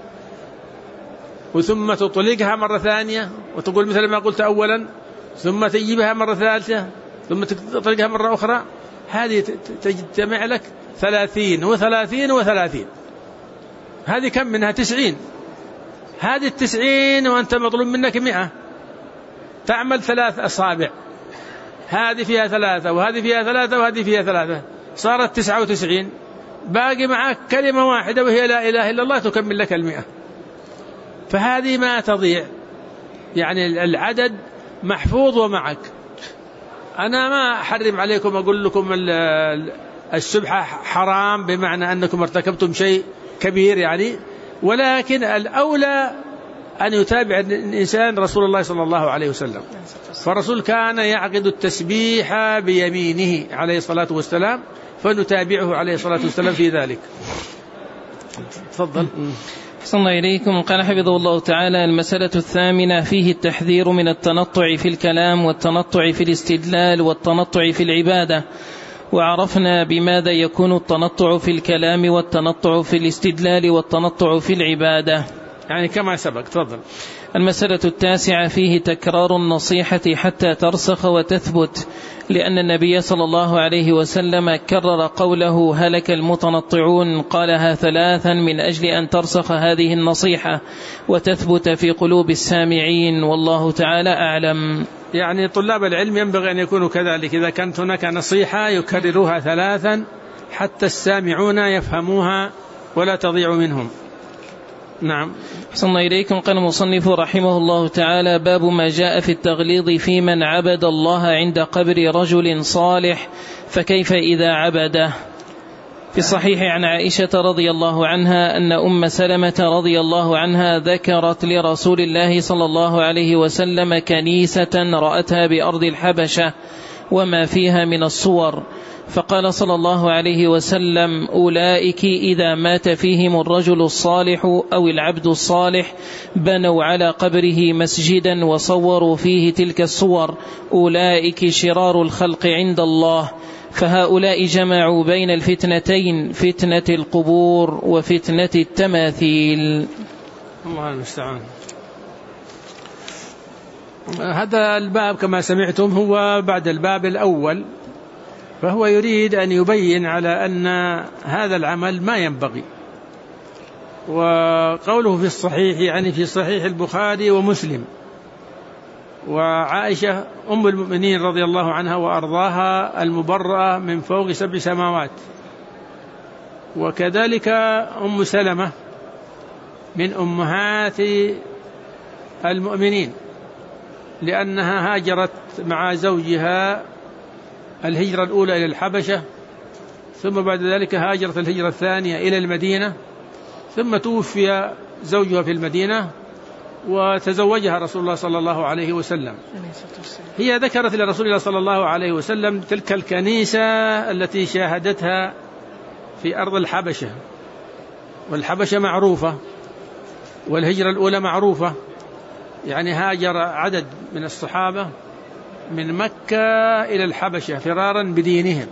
وثم تطلقها مرة ثانية وتقول مثل ما قلت أولا، ثم تجيبها مرة ثالثة ثم تطلقها مرة أخرى، هذه تجتمع لك 30 و30 و30. هذه كم منها؟ 90. هذه 90 وأنت مطلوب منك 100. تعمل 3 أصابع، هذه فيها 3 وهذه فيها 3 وهذه فيها 3، صارت 99. باقي معك كلمة واحدة وهي لا إله إلا الله تكمل لك 100. فهذه ما تضيع، يعني العدد محفوظ ومعك. أنا ما أحرم عليكم أقول لكم السبحة حرام بمعنى أنكم ارتكبتم شيء كبير يعني، ولكن الأولى أن يتابع الإنسان رسول الله صلى الله عليه وسلم. فالرسول كان يعقد التسبيح بيمينه عليه الصلاة والسلام، فنتابعه عليه الصلاة والسلام في ذلك. تفضل. أحسن الله إليكم. قال حفظه الله تعالى: المسألة 8 فيه التحذير من التنطع في الكلام والتنطع في الاستدلال والتنطع في العبادة. وعرفنا بماذا يكون التنطع في الكلام والتنطع في الاستدلال والتنطع في العبادة يعني كما سبق. تفضل. المسألة 9 فيه تكرار النصيحة حتى ترسخ وتثبت، لأن النبي صلى الله عليه وسلم كرر قوله هلك المتنطعون، قالها 3 من أجل أن ترسخ هذه النصيحة وتثبت في قلوب السامعين، والله تعالى أعلم. يعني طلاب العلم ينبغي أن يكونوا كذلك، إذا كانت هناك نصيحة يكرروها 3 حتى السامعون يفهموها ولا تضيع منهم. نعم. أحسن الله إليكم. قال المصنف رحمه الله تعالى: باب ما جاء في التغليظ في من عبد الله عند قبر رجل صالح، فكيف إذا عبده؟ في الصحيح عن عائشة رضي الله عنها أن أم سلمة رضي الله عنها ذكرت لرسول الله صلى الله عليه وسلم كنيسة رأتها بأرض الحبشة وما فيها من الصور، فقال صلى الله عليه وسلم: أولئك إذا مات فيهم الرجل الصالح أو العبد الصالح بنوا على قبره مسجدا وصوروا فيه تلك الصور، أولئك شرار الخلق عند الله. فهؤلاء جمعوا بين الفتنتين، فتنة القبور وفتنة التماثيل. الله المستعان. هذا الباب كما سمعتم هو بعد الباب الأول، فهو يريد أن يبين على أن هذا العمل ما ينبغي. وقوله في الصحيح يعني في صحيح البخاري ومسلم، وعائشة أم المؤمنين رضي الله عنها وأرضاها المبرأة من فوق 7 سماوات، وكذلك أم سلمة من أمهات المؤمنين، لأنها هاجرت مع زوجها الهجرة الأولى إلى الحبشة، ثم بعد ذلك هاجرت الهجرة الثانية إلى المدينة، ثم توفي زوجها في المدينة وتزوجها رسول الله صلى الله عليه وسلم. هي ذكرت لرسول الله صلى الله عليه وسلم تلك الكنيسة التي شاهدتها في أرض الحبشة، والحبشة معروفة والهجرة الأولى معروفة، يعني هاجر عدد من الصحابة من مكة إلى الحبشة فرارا بدينهم،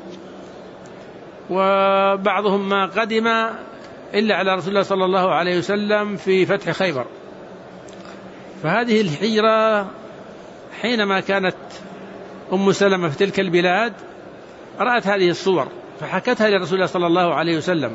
وبعضهم ما قدم إلا على رسول الله صلى الله عليه وسلم في فتح خيبر. فهذه الهجرة حينما كانت أم سلمة في تلك البلاد رأت هذه الصور فحكتها لرسول الله صلى الله عليه وسلم.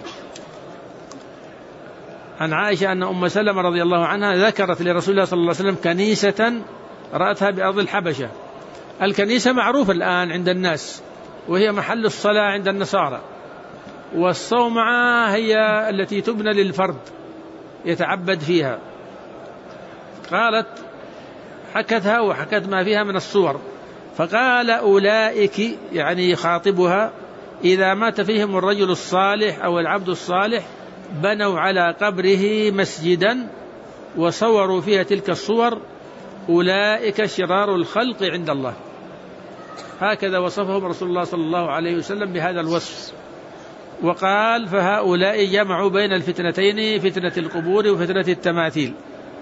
عن عائشة أن أم سلمة رضي الله عنها ذكرت لرسول الله صلى الله عليه وسلم كنيسة رأتها بأرض الحبشة. الكنيسة معروفة الآن عند الناس، وهي محل الصلاة عند النصارى، والصومعة هي التي تبنى للفرد يتعبد فيها. قالت حكتها وحكت ما فيها من الصور، فقال أولئك يعني يخاطبها إذا مات فيهم الرجل الصالح أو العبد الصالح بنوا على قبره مسجدا وصوروا فيها تلك الصور، أولئك شرار الخلق عند الله. هكذا وصفهم رسول الله صلى الله عليه وسلم بهذا الوصف. وقال فهؤلاء جمعوا بين الفتنتين، فتنة القبور وفتنة التماثيل.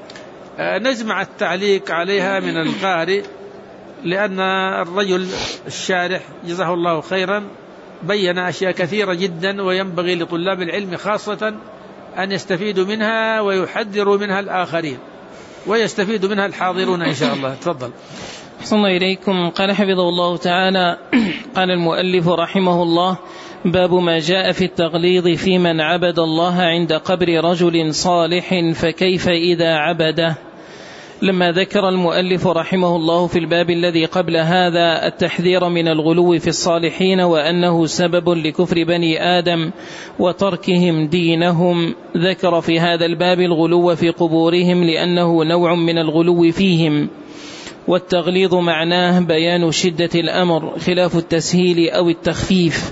نجمع التعليق عليها من القارئ، لأن الرجل الشارح جزاه الله خيرا بين أشياء كثيرة جدا، وينبغي لطلاب العلم خاصة أن يستفيدوا منها ويحذروا منها الآخرين، ويستفيد منها الحاضرون إن شاء الله. تفضل. أحسن الله إليكم. قال حفظه الله تعالى: قال المؤلف رحمه الله: باب ما جاء في التغليظ في من عبد الله عند قبر رجل صالح فكيف إذا عبده. لما ذكر المؤلف رحمه الله في الباب الذي قبل هذا التحذير من الغلو في الصالحين وأنه سبب لكفر بني آدم وتركهم دينهم، ذكر في هذا الباب الغلو في قبورهم لأنه نوع من الغلو فيهم. والتغليظ معناه بيان شدة الأمر خلاف التسهيل أو التخفيف.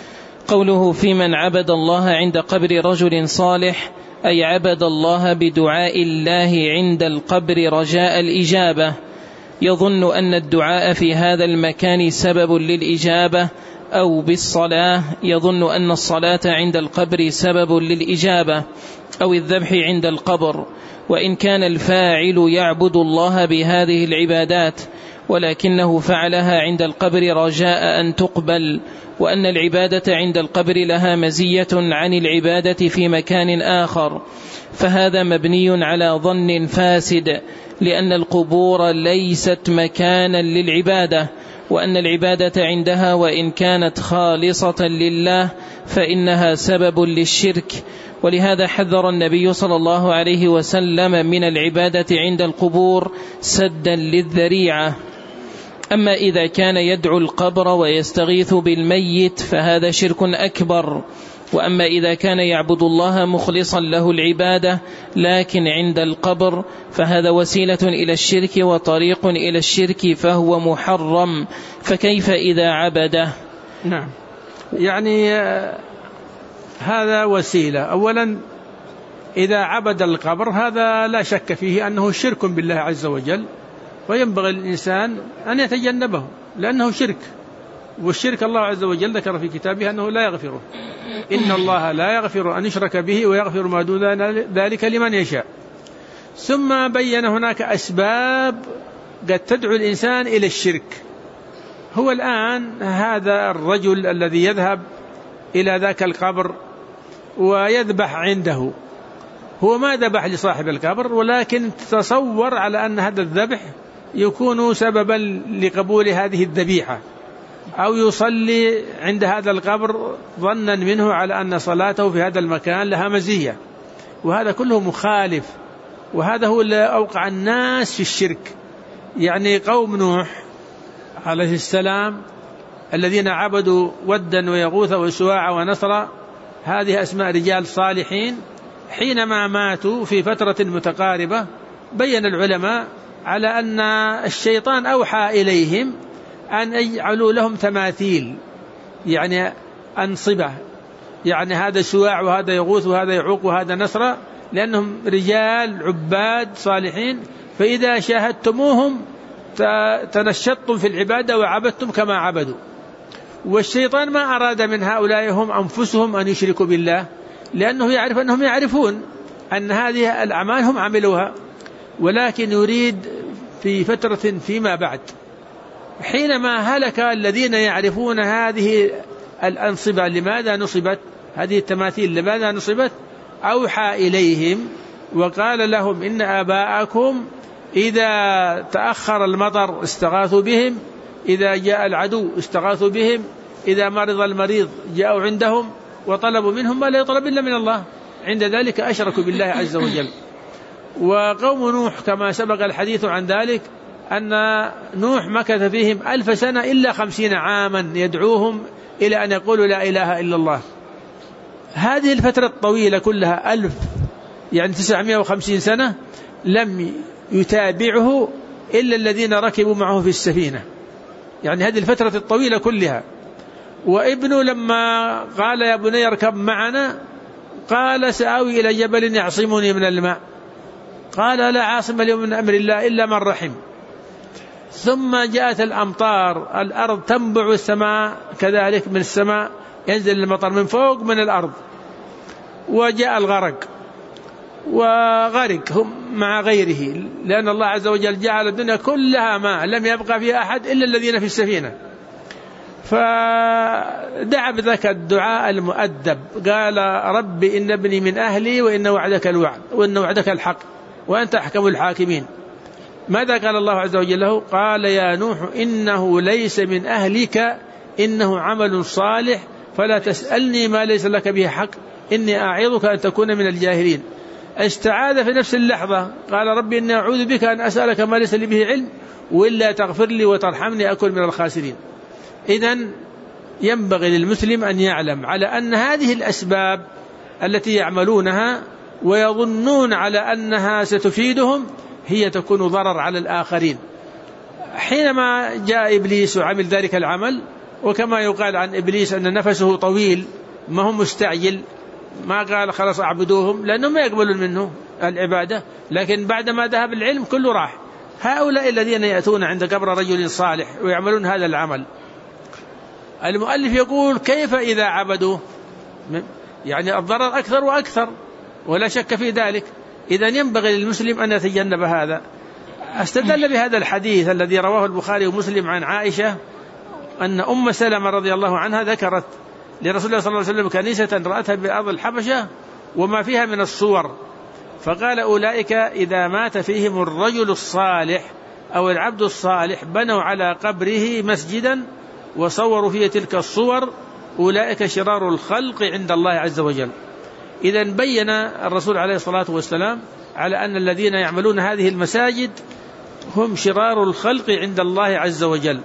قوله في من عبد الله عند قبر رجل صالح أي عبد الله بدعاء الله عند القبر رجاء الإجابة، يظن أن الدعاء في هذا المكان سبب للإجابة، أو بالصلاة يظن أن الصلاة عند القبر سبب للإجابة، أو الذبح عند القبر. وإن كان الفاعل يعبد الله بهذه العبادات ولكنه فعلها عند القبر رجاء أن تقبل، وأن العبادة عند القبر لها مزية عن العبادة في مكان آخر، فهذا مبني على ظن فاسد، لأن القبور ليست مكانا للعبادة، وأن العبادة عندها وإن كانت خالصة لله فإنها سبب للشرك. ولهذا حذر النبي صلى الله عليه وسلم من العبادة عند القبور سدا للذريعة. أما إذا كان يدعو القبر ويستغيث بالميت فهذا شرك أكبر. وأما إذا كان يعبد الله مخلصا له العبادة لكن عند القبر فهذا وسيلة إلى الشرك وطريق إلى الشرك فهو محرم، فكيف إذا عبده؟ نعم، يعني هذا وسيلة. أولا إذا عبد القبر هذا لا شك فيه أنه شرك بالله عز وجل، وينبغي الإنسان أن يتجنبه لأنه شرك، والشرك الله عز وجل ذكر في كتابه أنه لا يغفره، إن الله لا يغفر أن يشرك به ويغفر ما دون ذلك لمن يشاء. ثم بين هناك أسباب قد تدعو الإنسان إلى الشرك. هو الآن هذا الرجل الذي يذهب إلى ذاك القبر ويذبح عنده، هو ما ذبح لصاحب القبر، ولكن تصور على أن هذا الذبح يكون سببا لقبول هذه الذبيحة، أو يصلي عند هذا القبر ظنا منه على أن صلاته في هذا المكان لها مزية، وهذا كله مخالف، وهذا هو اللي أوقع الناس في الشرك. يعني قوم نوح عليه السلام الذين عبدوا ودا ويغوث وسواع ونصر، هذه أسماء رجال صالحين، حينما ماتوا في فترة متقاربة بين العلماء على أن الشيطان أوحى إليهم أن يجعلوا لهم تماثيل، يعني أنصبة، يعني هذا سواع وهذا يغوث وهذا يعوق وهذا نصر، لأنهم رجال عباد صالحين، فإذا شاهدتموهم تنشطتم في العبادة وعبدتم كما عبدوا. والشيطان ما أراد من هؤلاء هم أنفسهم أن يشركوا بالله، لأنه يعرف أنهم يعرفون أن هذه الأعمال هم عملوها، ولكن يريد في فترة فيما بعد حينما هلك الذين يعرفون هذه الأنصبة لماذا نصبت، هذه التماثيل لماذا نصبت، أوحى إليهم وقال لهم إن آباءكم إذا تأخر المطر استغاثوا بهم، إذا جاء العدو استغاثوا بهم، إذا مرض المريض جاءوا عندهم وطلبوا منهم ما لا يطلب إلا من الله، عند ذلك أشركوا بالله عز وجل. وقوم نوح كما سبق الحديث عن ذلك أن نوح مكث فيهم 1000 سنة إلا 50 عاما يدعوهم إلى أن يقولوا لا إله إلا الله. هذه الفترة الطويلة كلها 1000 يعني 950 سنة لم يتابعه إلا الذين ركبوا معه في السفينة، يعني هذه الفترة الطويلة كلها. وابنه لما قال يا بني اركب معنا قال سآوي إلى جبل يعصمني من الماء، قال لا عاصم اليوم من أمر الله إلا من رحم. ثم جاءت الأمطار، الأرض تنبع، السماء كذلك، من السماء ينزل المطر من فوق من الأرض، وجاء الغرق وغرق هم مع غيره، لأن الله عز وجل جعل الدنيا كلها ماء لم يبقى فيها أحد إلا الذين في السفينة. فدعا بذلك الدعاء المؤدب، قال رب إن ابني من أهلي وإن وعدك الوعد وإن وعدك الحق وأنت أحكم الحاكمين. ماذا قال الله عز وجل له؟ قال يا نوح إنه ليس من أهلك إنه عمل صالح فلا تسألني ما ليس لك به حق إني أعظك أن تكون من الجاهلين. استعاذ في نفس اللحظة، قال رب إني أعوذ بك أن أسألك ما ليس لي به علم وإلا تغفر لي وترحمني أكون من الخاسرين. إذن ينبغي للمسلم أن يعلم على أن هذه الأسباب التي يعملونها ويظنون على أنها ستفيدهم هي تكون ضرر على الآخرين. حينما جاء إبليس وعمل ذلك العمل، وكما يقال عن إبليس أن نفسه طويل ما هو مستعجل، ما قال خلاص أعبدوهم لأنهم ما يقبلون منه العبادة، لكن بعدما ذهب العلم كله راح. هؤلاء الذين يأتون عند قبر رجل صالح ويعملون هذا العمل، المؤلف يقول كيف إذا عبدوه؟ يعني الضرر أكثر وأكثر ولا شك في ذلك. إذن ينبغي للمسلم أن يتجنب هذا. استدل بهذا الحديث الذي رواه البخاري ومسلم عن عائشة أن أم سلمة رضي الله عنها ذكرت لرسول الله صلى الله عليه وسلم كنيسة رأتها بأرض الحبشة وما فيها من الصور، فقال أولئك إذا مات فيهم الرجل الصالح أو العبد الصالح بنوا على قبره مسجدا وصوروا فيه تلك الصور، أولئك شرار الخلق عند الله عز وجل. إذن بين الرسول عليه الصلاة والسلام على أن الذين يعملون هذه المساجد هم شرار الخلق عند الله عز وجل.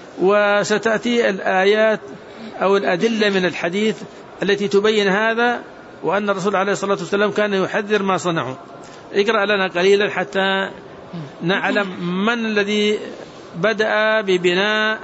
وستأتي الآيات أو الأدلة من الحديث التي تبين هذا، وأن الرسول عليه الصلاة والسلام كان يحذر ما صنعوا. اقرأ لنا قليلا حتى نعلم من الذي بدأ ببناء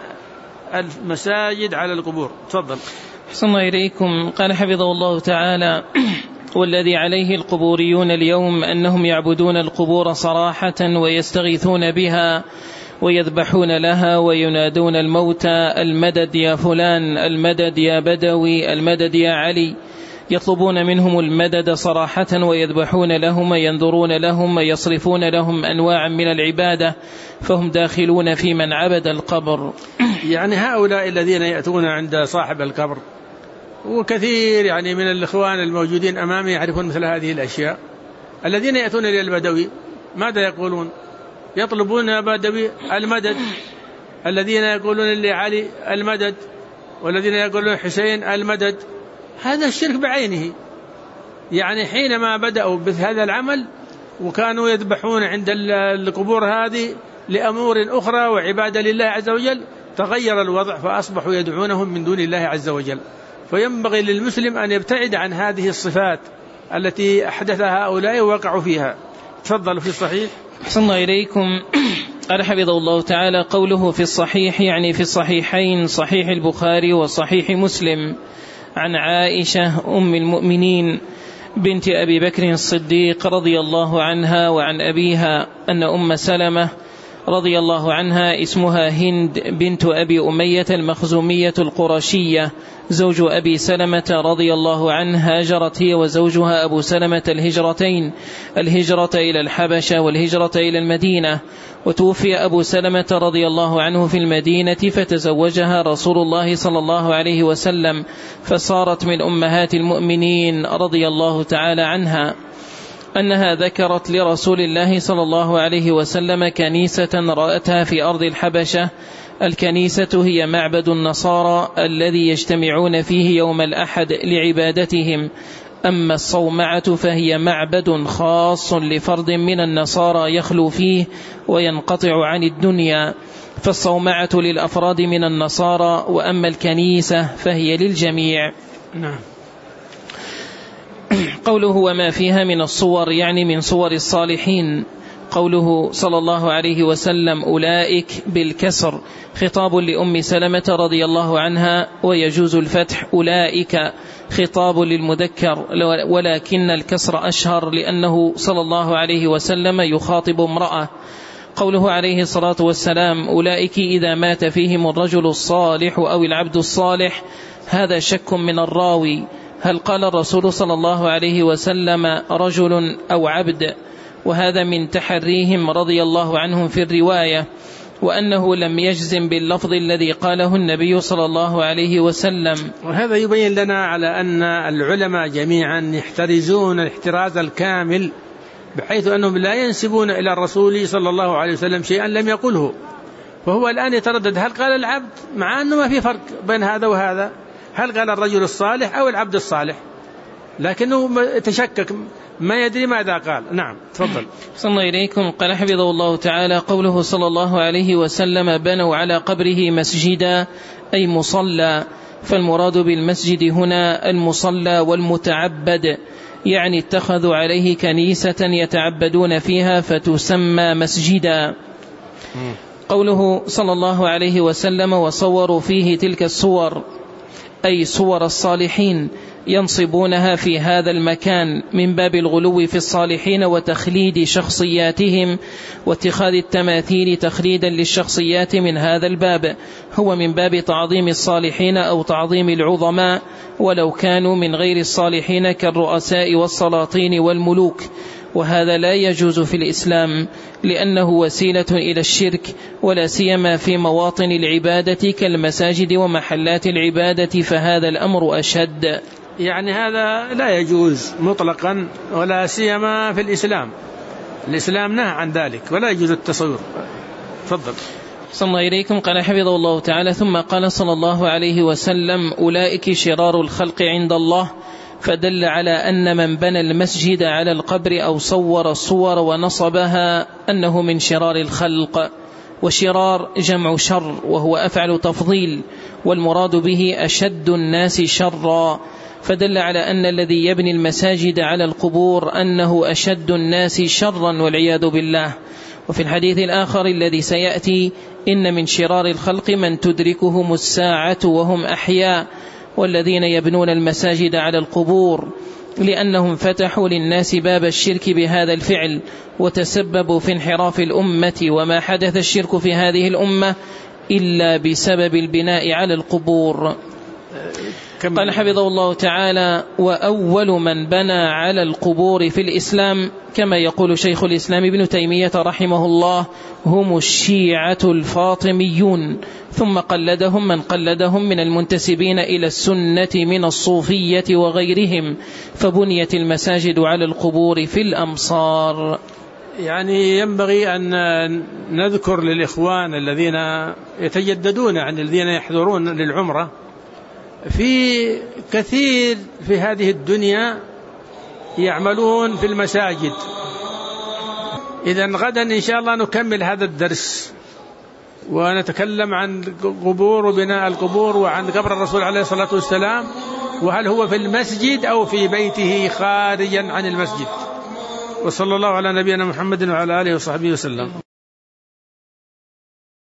المساجد على القبور. تفضل. أحسن الله إليكم. قال حفظه الله تعالى: والذي عليه القبوريون اليوم أنهم يعبدون القبور صراحة ويستغيثون بها ويذبحون لها وينادون الموتى المدد يا فلان، المدد يا بدوي، المدد يا علي، يطلبون منهم المدد صراحة ويذبحون لهم وينذرون لهم ويصرفون لهم أنواعا من العبادة، فهم داخلون في من عبد القبر. يعني هؤلاء الذين يأتون عند صاحب القبر، وكثير يعني من الإخوان الموجودين أمامي يعرفون مثل هذه الأشياء، الذين يأتون إلى البدوي ماذا يقولون؟ يطلبون يا بدوي المدد، الذين يقولون لعلي المدد، والذين يقولون حسين المدد. هذا الشرك بعينه. يعني حينما بدأوا بهذا العمل وكانوا يذبحون عند القبور هذه لأمور أخرى وعبادة لله عز وجل، تغير الوضع فأصبحوا يدعونهم من دون الله عز وجل. فينبغي للمسلم أن يبتعد عن هذه الصفات التي أحدثها هؤلاء ووقعوا فيها. تفضل. في الصحيح. أحسن الله إليكم. قال حفظه الله تعالى: قوله في الصحيح يعني في الصحيحين، صحيح البخاري وصحيح مسلم، عن عائشة أم المؤمنين بنت أبي بكر الصديق رضي الله عنها وعن أبيها أن أم سلمة رضي الله عنها اسمها هند بنت أبي أمية المخزومية القرشية زوج أبي سلمة رضي الله عنه، هاجرت هي وزوجها أبو سلمة الهجرتين، الهجرة إلى الحبشة والهجرة إلى المدينة، وتوفي أبو سلمة رضي الله عنه في المدينة فتزوجها رسول الله صلى الله عليه وسلم، فصارت من أمهات المؤمنين رضي الله تعالى عنها، أنها ذكرت لرسول الله صلى الله عليه وسلم كنيسة رأتها في أرض الحبشة. الكنيسة هي معبد النصارى الذي يجتمعون فيه يوم الأحد لعبادتهم، أما الصومعة فهي معبد خاص لفرد من النصارى يخلو فيه وينقطع عن الدنيا، فالصومعة للأفراد من النصارى، وأما الكنيسة فهي للجميع. نعم. قوله وما فيها من الصور يعني من صور الصالحين. قوله صلى الله عليه وسلم أولئك بالكسر خطاب لأم سلمة رضي الله عنها، ويجوز الفتح أولئك خطاب للمذكر، ولكن الكسر أشهر لأنه صلى الله عليه وسلم يخاطب امرأة. قوله عليه الصلاة والسلام أولئك إذا مات فيهم الرجل الصالح أو العبد الصالح، هذا شك من الراوي، هل قال الرسول صلى الله عليه وسلم رجل أو عبد؟ وهذا من تحريهم رضي الله عنهم في الرواية، وأنه لم يجزم باللفظ الذي قاله النبي صلى الله عليه وسلم. وهذا يبين لنا على أن العلماء جميعا يحترزون الاحتراز الكامل، بحيث أنهم لا ينسبون إلى الرسول صلى الله عليه وسلم شيئا لم يقله. فهو الآن يتردد هل قال العبد، مع أنه ما في فرق بين هذا وهذا، هل قال الرجل الصالح أو العبد الصالح، لكنه تشكك ما يدري ماذا قال. نعم تفضل. صلى الله إليكم. قال حفظه الله تعالى قوله صلى الله عليه وسلم بنوا على قبره مسجدا أي مصلى، فالمراد بالمسجد هنا المصلى والمتعبد، يعني اتخذوا عليه كنيسة يتعبدون فيها فتسمى مسجدا. قوله صلى الله عليه وسلم وصوروا فيه تلك الصور أي صور الصالحين، ينصبونها في هذا المكان من باب الغلو في الصالحين وتخليد شخصياتهم، واتخاذ التماثيل تخليدا للشخصيات من هذا الباب هو من باب تعظيم الصالحين أو تعظيم العظماء ولو كانوا من غير الصالحين كالرؤساء والسلاطين والملوك، وهذا لا يجوز في الإسلام لأنه وسيلة إلى الشرك، ولا سيما في مواطن العبادة كالمساجد ومحلات العبادة، فهذا الأمر أشد. يعني هذا لا يجوز مطلقا، ولا سيما في الإسلام. الإسلام نهى عن ذلك ولا يجوز التصور. تفضل. صلى الله إليكم. قال حفظه الله تعالى ثم قال صلى الله عليه وسلم أولئك شرار الخلق عند الله، فدل على أن من بنى المسجد على القبر أو صور الصور ونصبها أنه من شرار الخلق. وشرار جمع شر وهو أفعل تفضيل، والمراد به أشد الناس شرا، فدل على أن الذي يبني المساجد على القبور أنه أشد الناس شرا والعياذ بالله. وفي الحديث الآخر الذي سيأتي إن من شرار الخلق من تدركهم الساعة وهم أحياء، والذين يبنون المساجد على القبور، لأنهم فتحوا للناس باب الشرك بهذا الفعل وتسببوا في انحراف الأمة، وما حدث الشرك في هذه الأمة إلا بسبب البناء على القبور. قال حفظه الله تعالى وأول من بنى على القبور في الإسلام كما يقول شيخ الإسلام ابن تيمية رحمه الله هم الشيعة الفاطميون، ثم قلدهم من قلدهم من المنتسبين إلى السنة من الصوفية وغيرهم، فبنيت المساجد على القبور في الأمصار. يعني ينبغي أن نذكر للإخوان الذين يتجددون عن الذين يحضرون للعمرة في كثير في هذه الدنيا يعملون في المساجد. إذن غدا إن شاء الله نكمل هذا الدرس ونتكلم عن قبور وبناء القبور وعن قبر الرسول عليه الصلاة والسلام، وهل هو في المسجد أو في بيته خارجا عن المسجد. وصلى الله على نبينا محمد وعلى آله وصحبه وسلم.